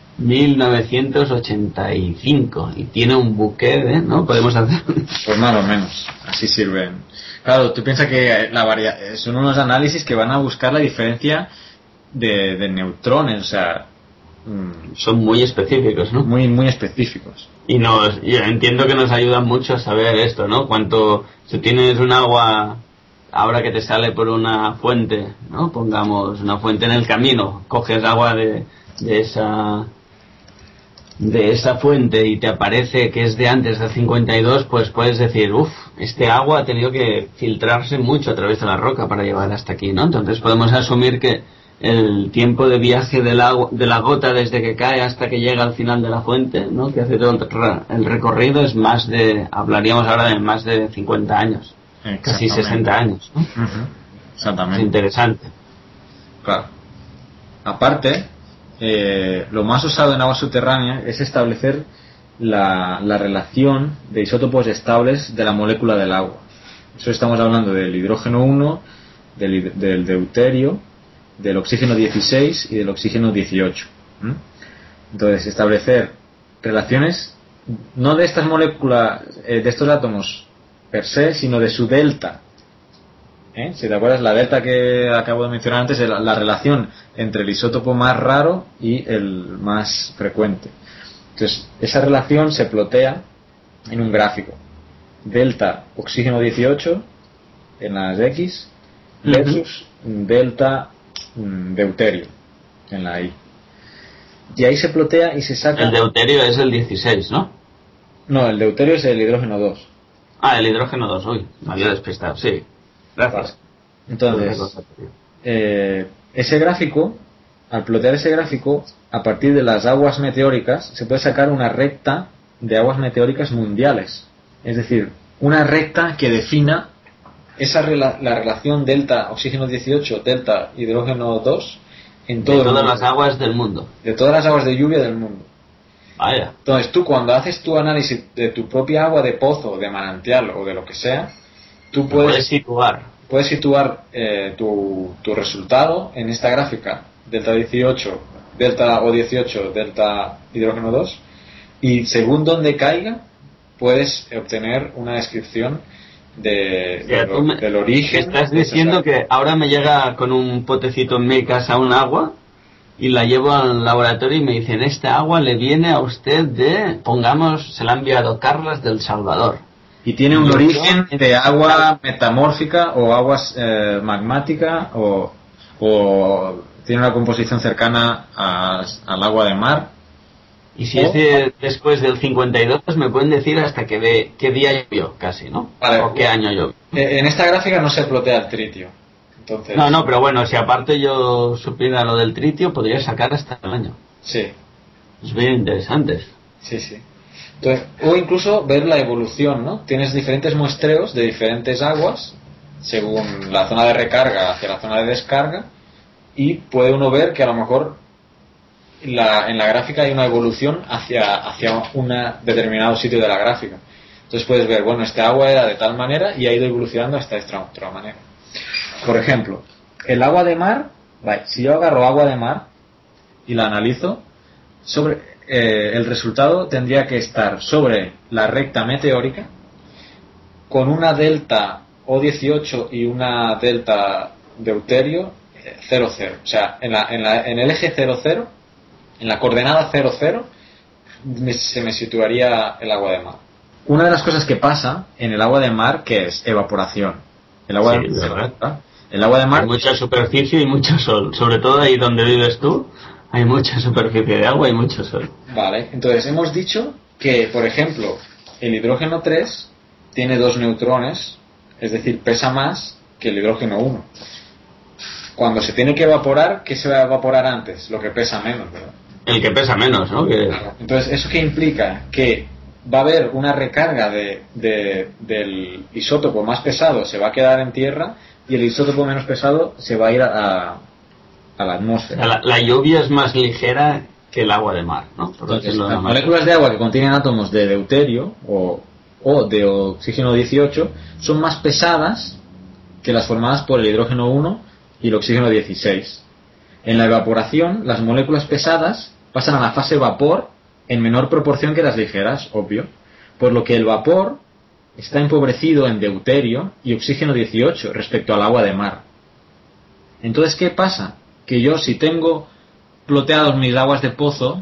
1985 y tiene un buque ¿no? Podemos hacer. Pues más o menos, así sirven. Claro, tú piensas que son unos análisis que van a buscar la diferencia de neutrones, o sea, son muy específicos, ¿no? Muy, muy específicos. Y yo entiendo que nos ayudan mucho a saber esto, ¿no? Si tienes un agua ahora que te sale por una fuente, ¿no? Pongamos una fuente en el camino, coges agua de esa de esa fuente y te aparece que es de antes del 52, pues puedes decir, este agua ha tenido que filtrarse mucho a través de la roca para llegar hasta aquí, ¿no? Entonces podemos asumir que el tiempo de viaje de la gota desde que cae hasta que llega al final de la fuente, ¿no? Que hace todo el recorrido, es hablaríamos ahora de más de 50 años, casi 60 años, ¿no? Uh-huh. Exactamente. Es interesante. Claro. Aparte, lo más usado en agua subterránea es establecer la relación de isótopos estables de la molécula del agua. Eso estamos hablando del hidrógeno 1, del deuterio, del oxígeno 16 y del oxígeno 18. Entonces, establecer relaciones no de estas moléculas, de estos átomos per se, sino de su delta. Si te acuerdas, la delta que acabo de mencionar antes es la relación entre el isótopo más raro y el más frecuente. Entonces, esa relación se plotea en un gráfico. Delta oxígeno 18 en las X versus delta deuterio en la Y. Y ahí se plotea y se saca... El deuterio es el 16, ¿no? No, el deuterio es el hidrógeno 2. Ah, el hidrógeno 2, uy, me había despistado, sí. Gracias. Entonces, ese gráfico, al plotear ese gráfico, a partir de las aguas meteóricas, se puede sacar una recta de aguas meteóricas mundiales. Es decir, una recta que defina la relación delta oxígeno 18, delta hidrógeno 2 en todo de todas las aguas del mundo. De todas las aguas de lluvia del mundo. Vaya. Entonces tú, cuando haces tu análisis de tu propia agua de pozo, de manantial o de lo que sea, tú puedes situar tu resultado en esta gráfica, delta 18, delta O18, delta hidrógeno 2, y según donde caiga puedes obtener una descripción del origen. Estás diciendo que ahora me llega con un potecito en mi casa un agua y la llevo al laboratorio y me dicen, esta agua le viene a usted se la ha enviado Carlas del Salvador. Y tiene un origen de agua metamórfica o agua magmática o tiene una composición cercana al agua de mar. Y si es después del 52, me pueden decir hasta qué día llovió, casi, ¿no? Vale, o qué año llovió. En esta gráfica no se plotea el tritio. Entonces... No, pero bueno, si aparte yo supiera lo del tritio, podría sacar hasta el año. Sí. Es bien interesante. Sí. Entonces, o incluso ver la evolución, ¿no? Tienes diferentes muestreos de diferentes aguas según la zona de recarga hacia la zona de descarga, y puede uno ver que a lo mejor en la gráfica hay una evolución hacia un determinado sitio de la gráfica. Entonces puedes ver, bueno, este agua era de tal manera y ha ido evolucionando hasta esta otra manera. Por ejemplo, el agua de mar, si yo agarro agua de mar y la analizo, el resultado tendría que estar sobre la recta meteórica con una delta O18 y una delta deuterio 0,0. O sea, en el eje 0,0, en la coordenada 0,0, se me situaría el agua de mar. Una de las cosas que pasa en el agua de mar, que es evaporación. El agua de mar, hay mucha superficie y mucho sol. Sobre todo ahí donde vives tú, hay mucha superficie de agua y mucho sol. Vale, entonces hemos dicho que, por ejemplo, el hidrógeno 3 tiene 2 neutrones, es decir, pesa más que el hidrógeno 1. Cuando se tiene que evaporar, ¿qué se va a evaporar antes? Lo que pesa menos, ¿verdad? El que pesa menos, ¿no? Entonces, ¿eso qué implica? Que va a haber una recarga del isótopo más pesado, se va a quedar en tierra, y el isótopo menos pesado se va a ir a la atmósfera. La lluvia es más ligera que el agua de mar, ¿no? Entonces, las moléculas de agua que contienen átomos de deuterio o de oxígeno 18 son más pesadas que las formadas por el hidrógeno 1 y el oxígeno 16. En la evaporación, las moléculas pesadas pasan a la fase vapor en menor proporción que las ligeras, obvio, por lo que el vapor está empobrecido en deuterio y oxígeno 18 respecto al agua de mar. Entonces, ¿qué pasa? Que yo, si tengo ploteados mis aguas de pozo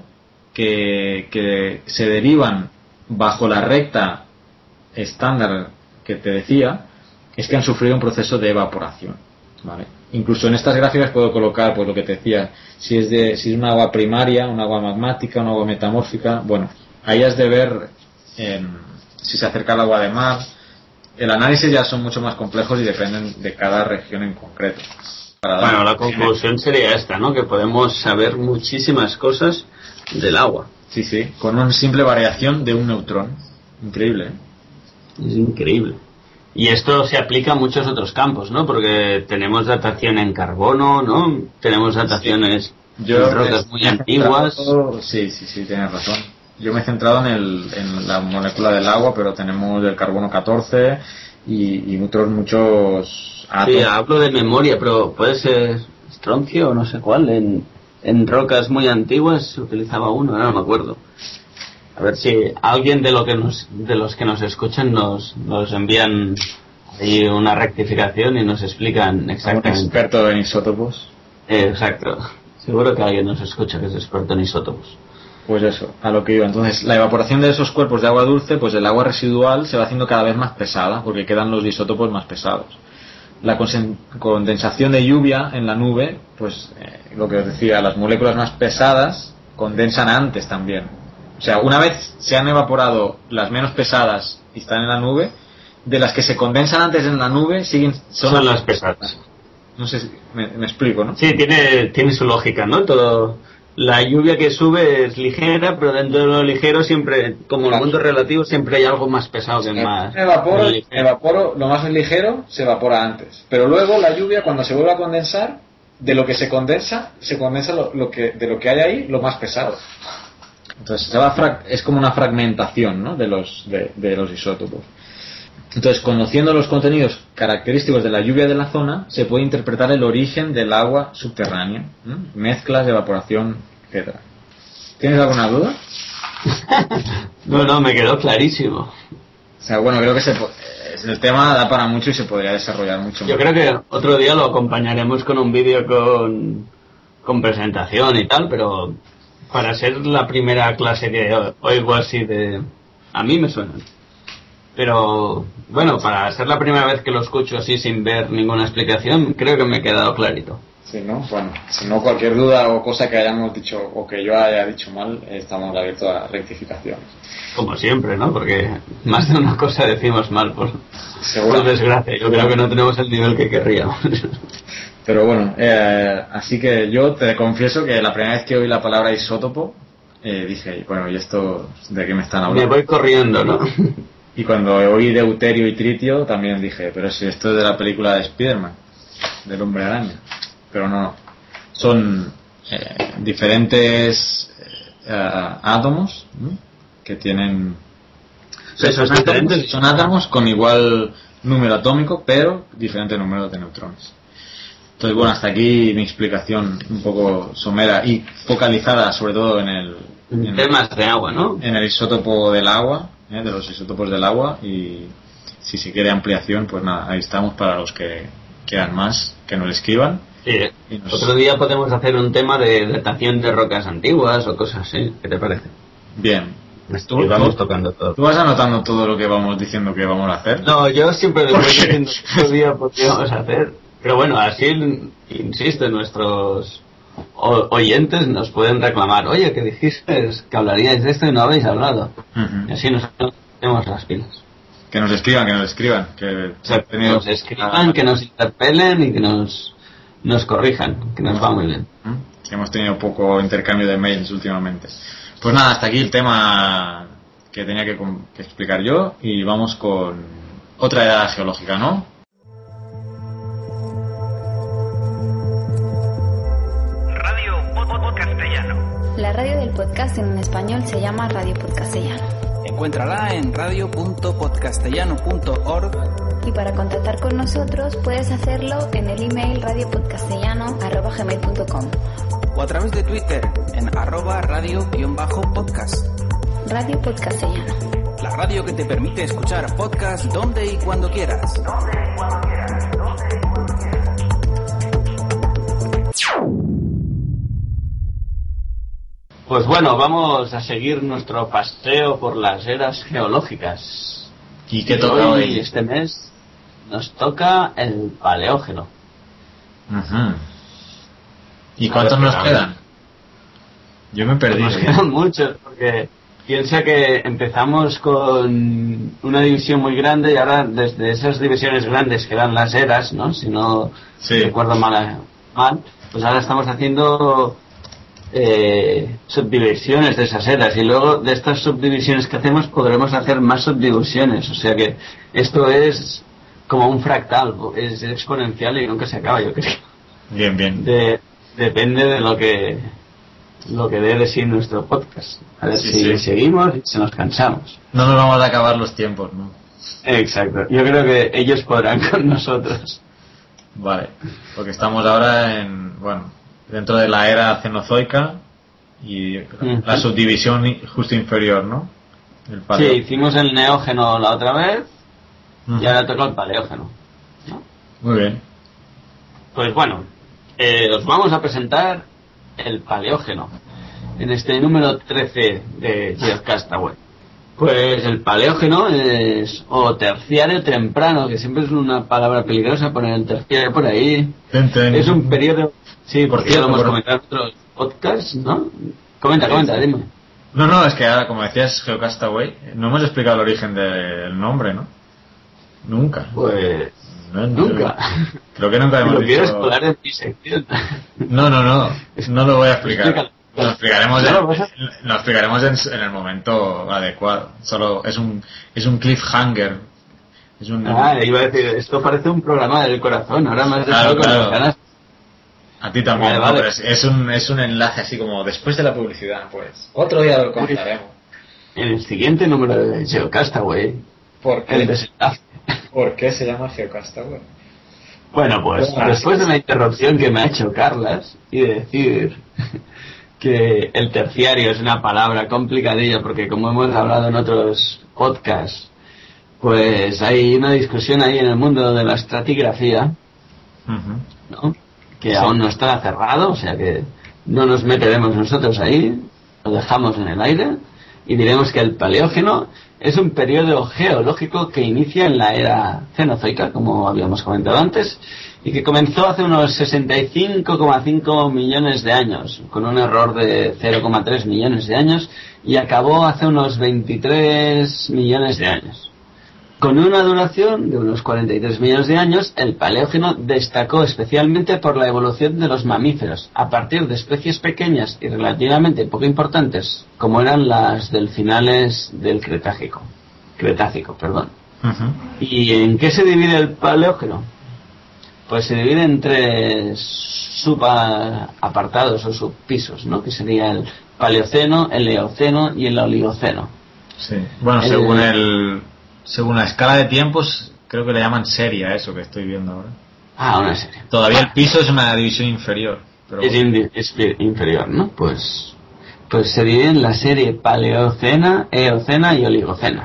que se derivan bajo la recta estándar que te decía, es que han sufrido un proceso de evaporación, ¿vale? incluso en estas gráficas puedo colocar, pues lo que te decía, si es un agua primaria, un agua magmática, un agua metamórfica. Bueno, ahí has de ver si se acerca al agua de mar. El análisis ya son mucho más complejos y dependen de cada región en concreto. Bueno, la conclusión sería esta, ¿no? Que podemos saber muchísimas cosas del agua. Sí, con una simple variación de un neutrón. Increíble, ¿eh? Es increíble. Y esto se aplica a muchos otros campos, ¿no? Porque tenemos datación en carbono, ¿no? Tenemos dataciones en rocas muy antiguas. Sí, tienes razón. Yo me he centrado en la molécula del agua, pero tenemos el carbono 14 y muchos átomos. Sí, hablo de memoria, pero puede ser estroncio o no sé cuál. En rocas muy antiguas se utilizaba uno, no me acuerdo. A ver si alguien de los que nos escuchan nos envían ahí una rectificación y nos explican exactamente. ¿Un experto en isótopos? Exacto. Seguro que alguien nos escucha que es experto en isótopos. Pues eso, a lo que iba. Entonces, la evaporación de esos cuerpos de agua dulce, pues el agua residual se va haciendo cada vez más pesada, porque quedan los isótopos más pesados. La condensación de lluvia en la nube, pues lo que os decía, las moléculas más pesadas condensan antes también. O sea, una vez se han evaporado las menos pesadas y están en la nube, de las que se condensan antes en la nube son las pesadas. No sé si me explico, ¿no? Sí, tiene su lógica, ¿no? Todo. La lluvia que sube es ligera, pero dentro de lo ligero siempre, como el mundo es relativo, siempre hay algo más pesado que más. Evaporo, lo más ligero se evapora antes. Pero luego la lluvia, cuando se vuelve a condensar, de lo que se condensa de lo que hay ahí, lo más pesado. Entonces es como una fragmentación, ¿no? de los isótopos. Entonces, conociendo los contenidos característicos de la lluvia de la zona, se puede interpretar el origen del agua subterránea, ¿no? Mezclas, evaporación, etcétera. ¿Tienes alguna duda? No, me quedó clarísimo. O sea, bueno, creo que el tema da para mucho y se podría desarrollar mucho más. Yo creo que otro día lo acompañaremos con un vídeo con presentación y tal, pero para ser la primera clase que oigo así a mí me suena. Pero bueno, para ser la primera vez que lo escucho así sin ver ninguna explicación, creo que me he quedado clarito. Sí, ¿no? Bueno, si no, cualquier duda o cosa que hayamos dicho o que yo haya dicho mal, estamos abiertos a rectificaciones. Como siempre, ¿no? Porque más de una cosa decimos mal, por desgracia. Yo creo que no tenemos el nivel que querríamos. Pero bueno, así que yo te confieso que la primera vez que oí la palabra isótopo, dije, bueno, ¿y esto de qué me están hablando? Me voy corriendo, ¿no? Y cuando oí deuterio y tritio también dije, pero si esto es de la película de Spider-Man, del Hombre Araña. Pero no, son diferentes átomos, ¿no? Que tienen... Son átomos con igual número atómico, pero diferente número de neutrones. Entonces, bueno, hasta aquí mi explicación un poco somera y focalizada sobre todo en temas de agua, ¿no? En el isótopo del agua, de los isótopos del agua, y si se quiere ampliación, pues nada, ahí estamos para los que quieran más, que nos escriban. Sí, otro día podemos hacer un tema de datación de rocas antiguas o cosas así, ¿qué te parece? Bien. Y vamos tocando todo. ¿Tú vas anotando todo lo que vamos diciendo que vamos a hacer? No, yo siempre les voy diciendo otro día por qué vamos a hacer. Pero bueno, así, insisto, nuestros oyentes nos pueden reclamar, oye, que dijiste que hablaríais de esto y no habéis hablado. Uh-huh. Y así nos tenemos las pilas. Que nos escriban. Que nos escriban, que nos interpelen y que nos corrijan, que nos va muy bien. Que hemos tenido poco intercambio de mails últimamente. Pues nada, hasta aquí el tema que tenía que explicar yo y vamos con otra edad geológica, ¿no? Radio Podcastellano. La radio del podcast en español se llama Radio Podcastellano. Encuéntrala en radio.podcastellano.org. Y para contactar con nosotros puedes hacerlo en el email radiopodcastellano@gmail.com o a través de Twitter en @radio_podcast. Radio Podcastellano. La radio que te permite escuchar podcast donde y cuando quieras. Pues bueno, vamos a seguir nuestro paseo por las eras geológicas. ¿Y qué toca hoy? Este mes nos toca el Paleógeno. Uh-huh. ¿Y cuántos nos quedan? Yo me perdí. Nos quedan muchos, porque piensa que empezamos con una división muy grande y ahora desde esas divisiones grandes que eran las eras, ¿no? Si no recuerdo mal, pues ahora estamos haciendo subdivisiones de esas eras, y luego de estas subdivisiones que hacemos podremos hacer más subdivisiones. O sea que esto es como un fractal, es exponencial y nunca se acaba, yo creo. Bien. Depende de lo que dé de sí nuestro podcast. A ver si seguimos y si nos cansamos. No nos vamos a acabar los tiempos, ¿no? Exacto. Yo creo que ellos podrán con nosotros. Vale. Porque estamos ahora dentro de la era cenozoica y la subdivisión justo inferior, ¿no? Sí, hicimos el neógeno la otra vez y ahora toca el paleógeno, ¿no? Muy bien. Pues bueno, os vamos a presentar el paleógeno en este número 13 de Geocastaway. Pues el paleógeno es o terciario temprano, que siempre es una palabra peligrosa poner el terciario por ahí. Es un periodo, sí, porque ya lo hemos comentado en otros podcasts, ¿no? Comenta, dime. No, es que ahora, como decías, Geocastaway, no hemos explicado el origen del nombre, ¿no? Nunca. Pues nunca. Creo que nunca hemos dicho. ¿Quieres hablar de mi sección? No lo voy a explicar. Lo explicaremos en el momento adecuado. Solo es un cliffhanger. Iba a decir, esto parece un programa del corazón. Ahora me has dejado con las ganas. A ti también. Vale. Es un enlace así como después de la publicidad, pues. Otro día lo contaremos. En el siguiente número de Geocastaway. ¿Por qué? El desenlace. ¿Por qué se llama Geocastaway? Bueno, pues después de la interrupción que me ha hecho Carlas y de decir que el terciario es una palabra complicadilla, porque como hemos hablado en otros podcasts, pues hay una discusión ahí en el mundo de la estratigrafía, ¿no? Que aún no está cerrado, o sea que no nos meteremos nosotros ahí, lo dejamos en el aire y diremos que el paleógeno es un periodo geológico que inicia en la era cenozoica, como habíamos comentado antes, y que comenzó hace unos 65,5 millones de años, con un error de 0,3 millones de años, y acabó hace unos 23 millones de años. Con una duración de unos 43 millones de años, el paleógeno destacó especialmente por la evolución de los mamíferos, a partir de especies pequeñas y relativamente poco importantes, como eran las del finales del Cretácico. ¿Y en qué se divide el paleógeno? Pues se divide en 3 subapartados o subpisos, ¿no? Que sería el paleoceno, el eoceno y el oligoceno. Sí. Bueno, según la escala de tiempos, creo que le llaman serie a eso que estoy viendo ahora. Una serie. Todavía el piso es una división inferior. Pero es inferior, ¿no? Pues se divide en la serie paleocena, eocena y oligocena.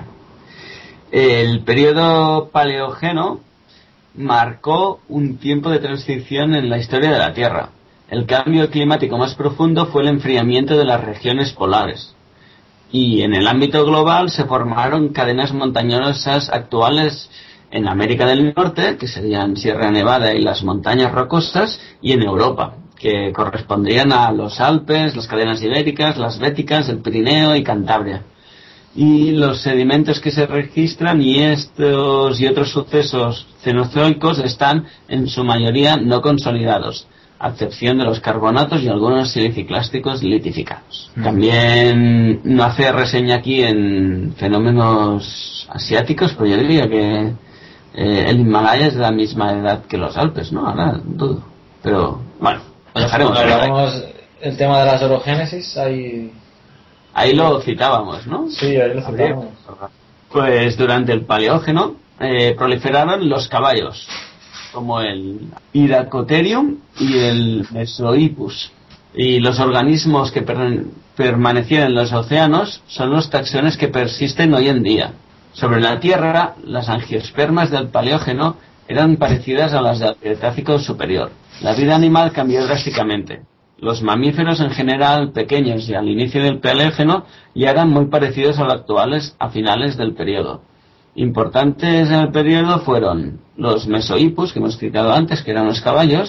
El periodo paleógeno marcó un tiempo de transición en la historia de la Tierra. El cambio climático más profundo fue el enfriamiento de las regiones polares. Y en el ámbito global se formaron cadenas montañosas actuales en América del Norte, que serían Sierra Nevada y las montañas rocosas, y en Europa, que correspondrían a los Alpes, las cadenas ibéricas, las béticas, el Pirineo y Cantabria. Y los sedimentos que se registran y estos y otros sucesos cenozoicos están en su mayoría no consolidados, a excepción de los carbonatos y algunos siliciclásticos litificados. También no hace reseña aquí en fenómenos asiáticos, pero yo diría que el Himalaya es de la misma edad que los Alpes, ¿no? Ahora dudo. Pero bueno, lo dejaremos. Hablamos el tema de las orogénesis, ahí lo citábamos, ¿no? Sí, ahí lo citábamos. Pues durante el Paleógeno proliferaron los caballos, como el Hyracotherium y el Mesohippus. Y los organismos que permanecieron en los océanos son los taxones que persisten hoy en día. Sobre la Tierra, las angiospermas del Paleógeno eran parecidas a las del Cretácico superior. La vida animal cambió drásticamente. Los mamíferos en general, pequeños y al inicio del Paleógeno, ya eran muy parecidos a los actuales a finales del periodo. Importantes en el periodo fueron los Mesohippus, que hemos citado antes, que eran los caballos,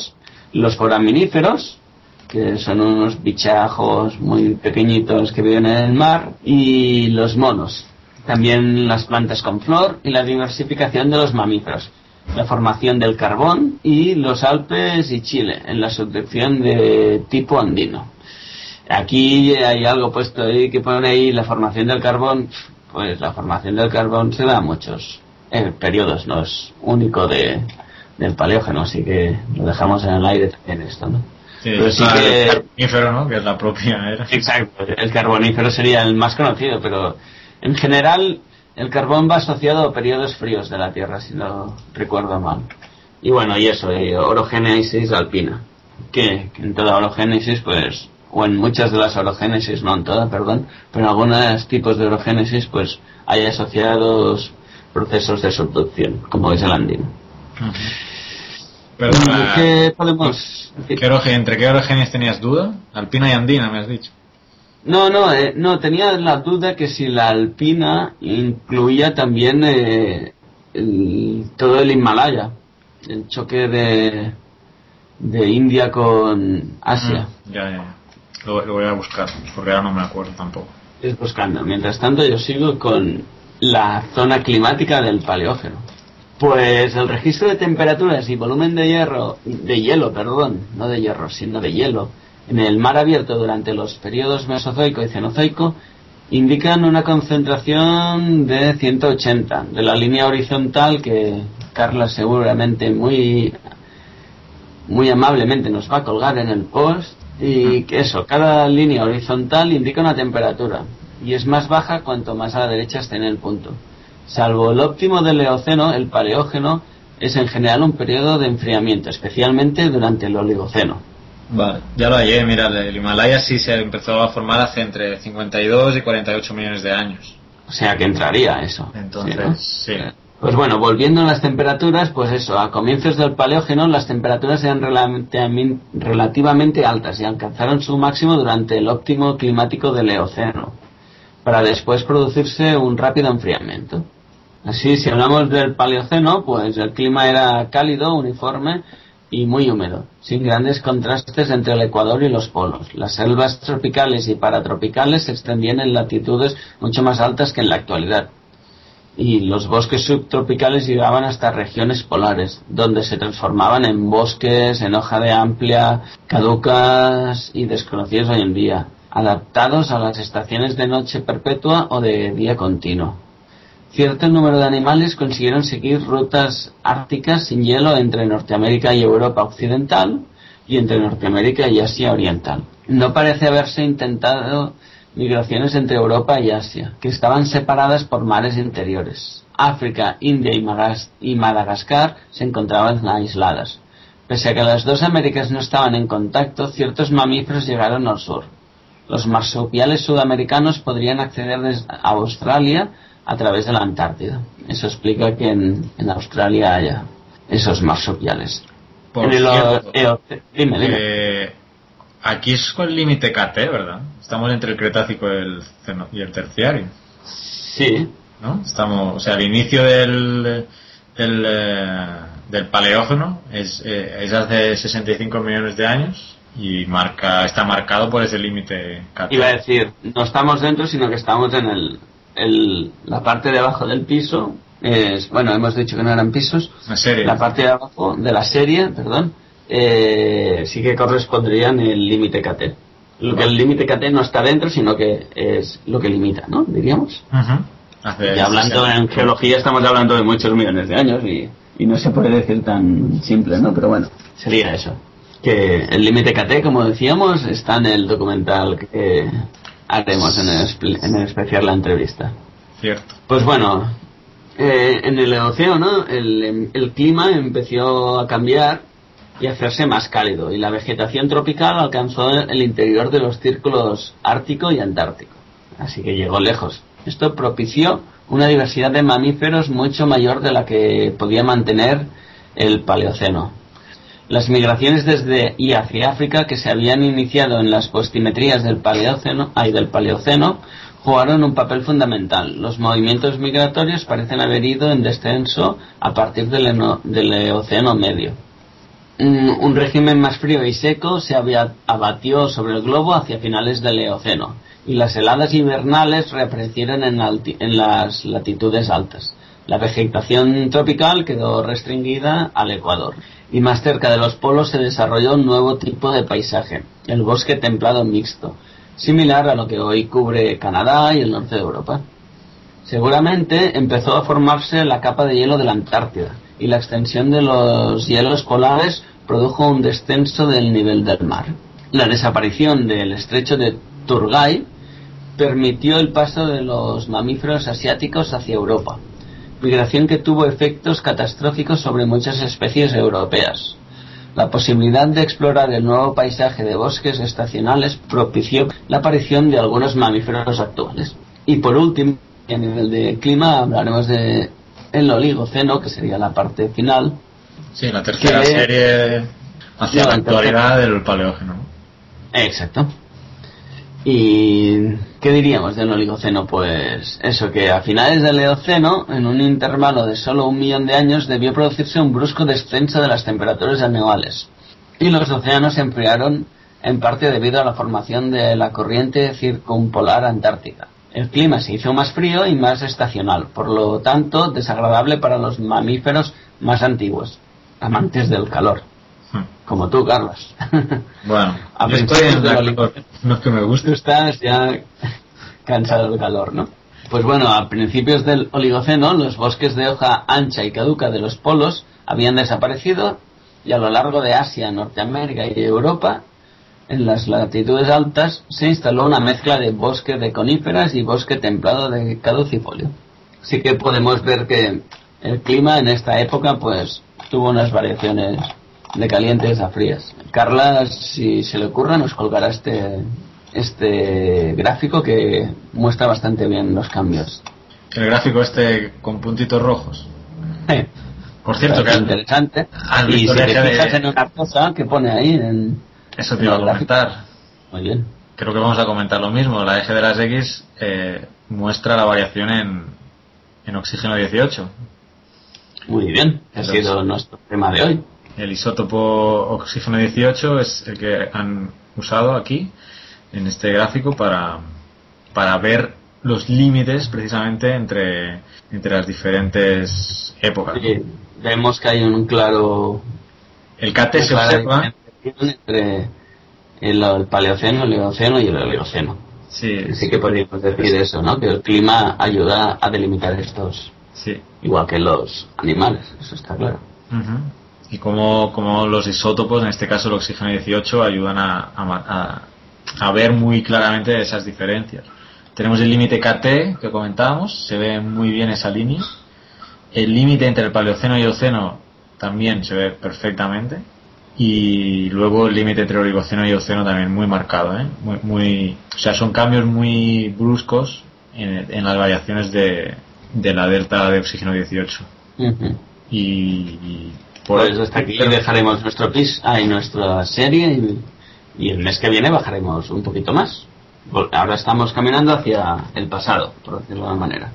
los foraminíferos, que son unos bichajos muy pequeñitos que viven en el mar, y los monos. También las plantas con flor y la diversificación de los mamíferos. La formación del carbón y los Alpes y Chile en la subducción de tipo andino. Aquí hay algo puesto ahí que pone ahí la formación del carbón. Pues la formación del carbón se da a muchos periodos, no es único del Paleógeno, así que lo dejamos en el aire también esto, ¿no? Sí, pero sí que el carbonífero, ¿no? Que es la propia era. Exacto, el carbonífero sería el más conocido, pero en general el carbón va asociado a periodos fríos de la Tierra, si no recuerdo mal. Y bueno, y eso, orogénesis alpina, que en toda orogénesis, pues, o en muchas de las orogénesis, no en todas, perdón, pero en algunos tipos de orogénesis, pues, hay asociados procesos de subducción, como es el andino. Perdona, ¿qué podemos decir? ¿Entre qué orogénesis tenías duda? Alpina y andina, me has dicho. No, tenía la duda que si la alpina incluía también todo el Himalaya, el choque de India con Asia. Ya. Lo voy a buscar, porque ahora no me acuerdo tampoco. Es buscando. Mientras tanto yo sigo con la zona climática del Paleógeno. Pues el registro de temperaturas y volumen de hielo, no de hierro, sino de hielo, en el mar abierto durante los periodos Mesozoico y Cenozoico indican una concentración de 180 de la línea horizontal que Carla seguramente muy amablemente nos va a colgar en el post, y que eso, cada línea horizontal indica una temperatura y es más baja cuanto más a la derecha esté en el punto. Salvo el óptimo del Eoceno, el Paleógeno es en general un periodo de enfriamiento, especialmente durante el Oligoceno. Vale, ya lo hallé, mira, el Himalaya sí se empezó a formar hace entre 52 y 48 millones de años. O sea que entraría eso. Entonces, sí. Pues bueno, volviendo a las temperaturas, pues eso, a comienzos del Paleógeno las temperaturas eran relativamente altas y alcanzaron su máximo durante el óptimo climático del Eoceno, para después producirse un rápido enfriamiento. Así, si hablamos del Paleoceno, pues el clima era cálido, uniforme y muy húmedo, sin grandes contrastes entre el Ecuador y los polos. Las selvas tropicales y paratropicales se extendían en latitudes mucho más altas que en la actualidad. Y los bosques subtropicales llegaban hasta regiones polares, donde se transformaban en bosques en hoja de amplia, caducas y desconocidos hoy en día, adaptados a las estaciones de noche perpetua o de día continuo. Cierto número de animales consiguieron seguir rutas árticas sin hielo entre Norteamérica y Europa occidental y entre Norteamérica y Asia oriental. No parece haberse intentado migraciones entre Europa y Asia, que estaban separadas por mares interiores. África, India y Madagascar se encontraban aisladas. Pese a que las dos Américas no estaban en contacto, ciertos mamíferos llegaron al sur. Los marsupiales sudamericanos podrían acceder a Australia a través de la Antártida. Eso explica que en Australia haya esos marsupiales. Por cierto, dime. Aquí es con el límite KT, ¿verdad? Estamos entre el Cretácico y el Terciario. Sí. ¿No? Estamos, o sea, el inicio del Paleógeno es hace 65 millones de años y está marcado por ese límite KT. Iba a decir, no estamos dentro, sino que estamos en la parte de abajo del piso. Hemos dicho que no eran pisos. La parte de abajo de la serie, sí que corresponderían el límite KT. El límite KT no está dentro, sino que es lo que limita, ¿no? Diríamos. Y hablando en geología estamos hablando de muchos millones de años y no se puede decir tan simple, ¿no? Pero bueno, sería eso. Que el límite KT, como decíamos, está en el documental que haremos en el especial La Entrevista. Cierto. Pues bueno, en el Eoceno el clima empezó a cambiar y a hacerse más cálido, y la vegetación tropical alcanzó el interior de los círculos ártico y antártico, así que llegó lejos. Esto propició una diversidad de mamíferos mucho mayor de la que podía mantener el Paleoceno. Las migraciones desde y hacia África, que se habían iniciado en las postimetrías del Paleoceno, jugaron un papel fundamental. Los movimientos migratorios parecen haber ido en descenso a partir del Eoceno medio. un régimen más frío y seco se abatió sobre el globo hacia finales del Eoceno, y las heladas invernales reaparecieron en las latitudes altas. La vegetación tropical quedó restringida al Ecuador, y más cerca de los polos se desarrolló un nuevo tipo de paisaje, el bosque templado mixto, similar a lo que hoy cubre Canadá y el norte de Europa. Seguramente empezó a formarse la capa de hielo de la Antártida, y la extensión de los hielos polares produjo un descenso del nivel del mar. La desaparición del estrecho de Turgai permitió el paso de los mamíferos asiáticos hacia Europa, migración que tuvo efectos catastróficos sobre muchas especies europeas. La posibilidad de explorar el nuevo paisaje de bosques estacionales propició la aparición de algunos mamíferos actuales. Y por último, a nivel de clima, hablaremos de el Oligoceno, que sería la parte final. Sí, la tercera serie hacia la actualidad del Paleógeno. Exacto. ¿Y qué diríamos del Oligoceno? Pues eso, que a finales del Eoceno, en un intervalo de solo 1 millón de años, debió producirse un brusco descenso de las temperaturas anuales, y los océanos se enfriaron en parte debido a la formación de la corriente circumpolar antártica. El clima se hizo más frío y más estacional, por lo tanto desagradable para los mamíferos más antiguos, amantes del calor. Como tú, Carlos. Bueno, a principios no es que me guste. Tú estás ya cansado del calor, ¿no? Pues bueno, a principios del Oligoceno, los bosques de hoja ancha y caduca de los polos habían desaparecido, y a lo largo de Asia, Norteamérica y Europa, en las latitudes altas, se instaló una mezcla de bosque de coníferas y bosque templado de caducifolio. Así que podemos ver que el clima en esta época pues tuvo unas variaciones de calientes a frías. Carla, si se le ocurra, nos colgará este gráfico que muestra bastante bien los cambios. El gráfico con puntitos rojos. Por cierto, que es interesante. Y si te fijas en una cosa que pone ahí eso te iba a comentar. Muy bien. Creo que vamos a comentar lo mismo. La eje de las X muestra la variación en oxígeno 18. Muy bien, ha sido nuestro tema de hoy. El isótopo oxígeno 18 es el que han usado aquí en este gráfico para ver los límites precisamente entre las diferentes épocas. Sí, vemos que hay un claro... El KT se observa entre el Paleoceno, el Eoceno y el Oligoceno. Sí que podríamos decir eso, ¿no? Que el clima ayuda a delimitar estos. Sí. Igual que los animales, eso está claro. Uh-huh. Y como los isótopos, en este caso el oxígeno 18, ayudan a ver muy claramente esas diferencias. Tenemos el límite KT que comentábamos, se ve muy bien esa línea. El límite entre el Paleoceno y Eoceno también se ve perfectamente. Y luego el límite entre Oligoceno y Eoceno también muy marcado, o sea, son cambios muy bruscos en las variaciones de la delta de oxígeno 18. Uh-huh. Y pues hasta aquí dejaremos nuestra serie y el mes que viene bajaremos un poquito más. Ahora estamos caminando hacia el pasado, por decirlo de alguna manera.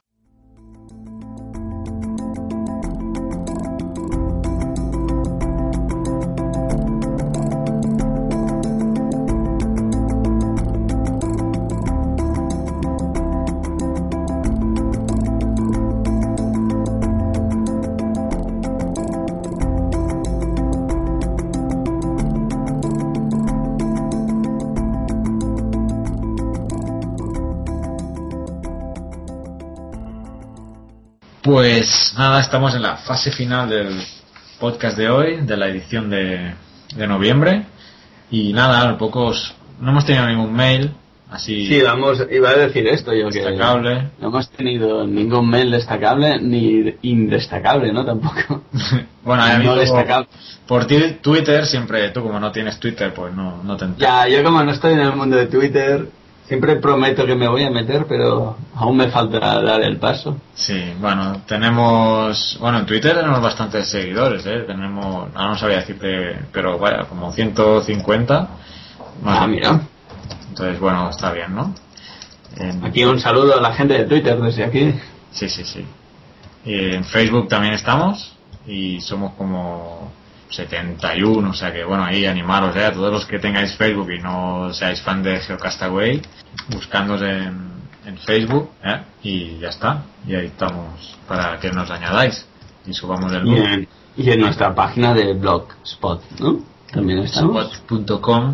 Pues nada, estamos en la fase final del podcast de hoy, de la edición de noviembre. Y nada, no hemos tenido ningún mail así. Sí, iba a decir esto yo, destacable. Que no hemos tenido ningún mail destacable ni indestacable, ¿no? Tampoco. Bueno, no destacable. Por Twitter siempre, tú como no tienes Twitter, pues no te enteras. Ya, yo como no estoy en el mundo de Twitter, siempre prometo que me voy a meter, pero aún me falta dar el paso. Sí, bueno, en Twitter tenemos bastantes seguidores, ahora no sabía decirte, pero vaya, como 150. Mira. Entonces, bueno, está bien, ¿no? Aquí un saludo a la gente de Twitter desde aquí. Sí. En Facebook también estamos y somos como 71, o sea que bueno, ahí animaros a todos los que tengáis Facebook y no seáis fan de GeoCastaway, buscándonos en Facebook, y ya está, y ahí estamos para que nos añadáis y subamos el blog. Y en nuestra página de Blogspot, ¿no? También estamos. Spot.com,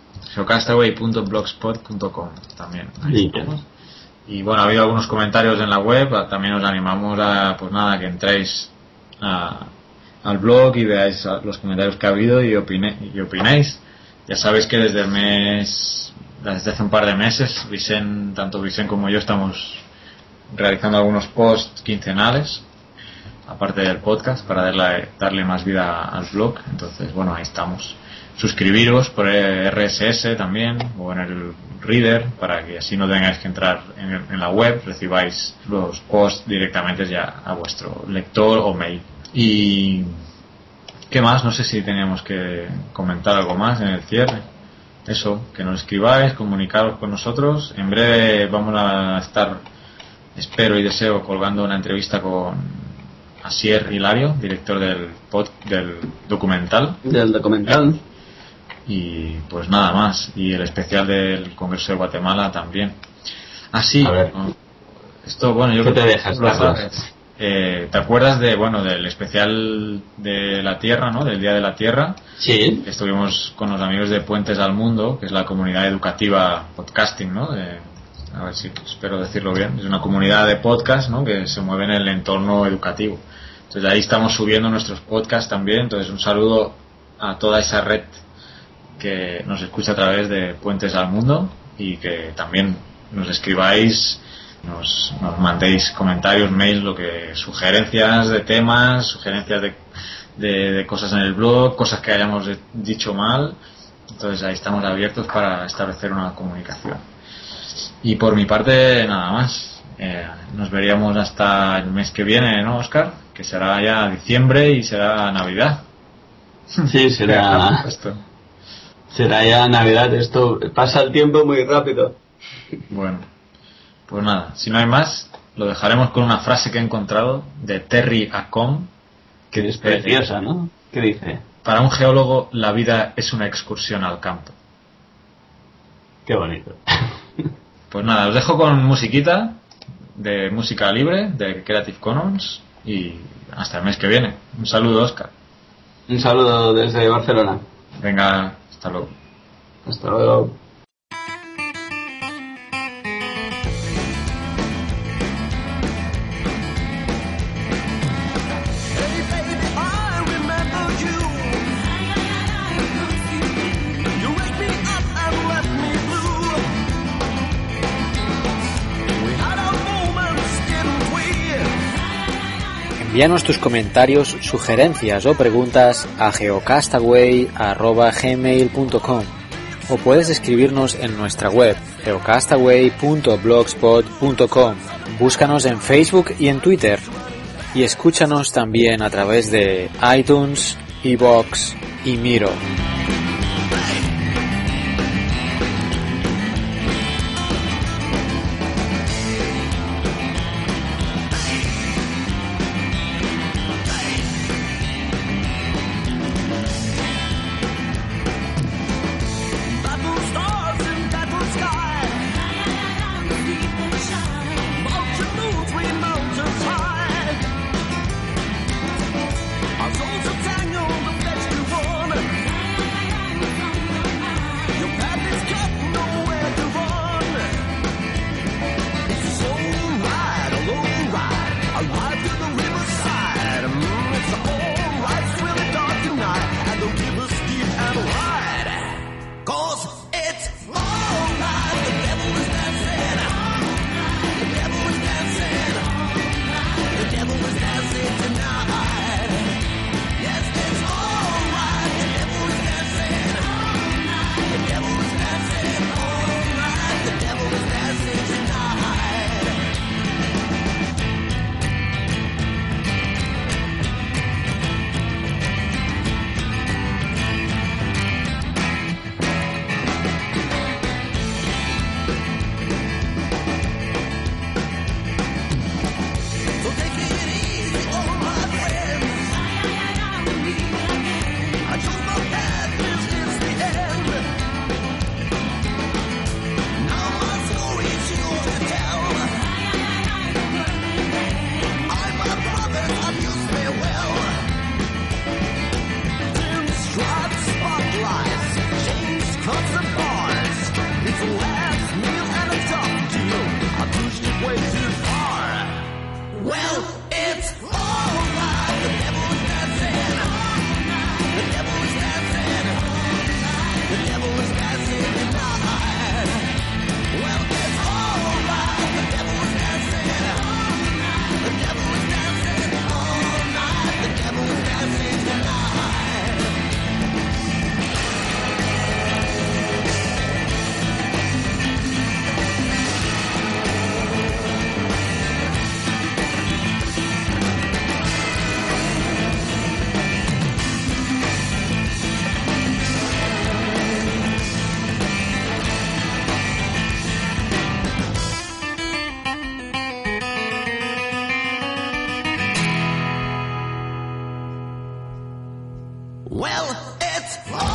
geocastaway.blogspot.com también. Ahí estamos. Y bueno, ha habido algunos comentarios en la web, también os animamos a, pues nada, que entréis al blog y veáis los comentarios que ha habido y opinéis. Ya sabéis que desde hace un par de meses, tanto Vicent como yo estamos realizando algunos posts quincenales, aparte del podcast, para darle más vida al blog. Entonces, bueno, ahí estamos. Suscribiros por RSS también, o en el Reader, para que así no tengáis que entrar en la web, recibáis los posts directamente ya a vuestro lector o mail. Y ¿qué más? No sé si teníamos que comentar algo más en el cierre. Eso, que nos escribáis, comunicaros con nosotros. En breve vamos a estar, espero y deseo, colgando una entrevista con Asier Hilario, director del documental. Del documental. Y pues nada más. Y el especial del Congreso de Guatemala también. Así. A ver. Esto, bueno, yo ¿Qué creo te que dejas, lo sabes. ¿Te acuerdas del especial de la Tierra, ¿no? Del Día de la Tierra? Sí. Estuvimos con los amigos de Puentes al Mundo, que es la comunidad educativa podcasting, ¿no? A ver si espero decirlo bien. Es una comunidad de podcast, ¿no? Que se mueve en el entorno educativo. Entonces ahí estamos subiendo nuestros podcasts también. Entonces un saludo a toda esa red que nos escucha a través de Puentes al Mundo, y que también nos escribáis, nos mandéis comentarios, mails, sugerencias de temas, sugerencias de cosas en el blog, cosas que hayamos dicho mal. Entonces ahí estamos abiertos para establecer una comunicación. Y por mi parte nada más. Nos veríamos hasta el mes que viene, ¿no, Óscar? Que será ya diciembre y será Navidad. Sí, será ya Navidad. Esto pasa el tiempo muy rápido. Bueno, pues nada, si no hay más, lo dejaremos con una frase que he encontrado de Terry Acom, que es preciosa, ¿no? ¿Qué dice? Para un geólogo, la vida es una excursión al campo. Qué bonito. Pues nada, os dejo con musiquita de música libre de Creative Commons, y hasta el mes que viene. Un saludo, Óscar. Un saludo desde Barcelona. Venga, hasta luego. Hasta luego. Envíanos tus comentarios, sugerencias o preguntas a geocastaway@gmail.com, o puedes escribirnos en nuestra web geocastaway.blogspot.com. Búscanos en Facebook y en Twitter, y escúchanos también a través de iTunes, iVoox y Miro. Well, it's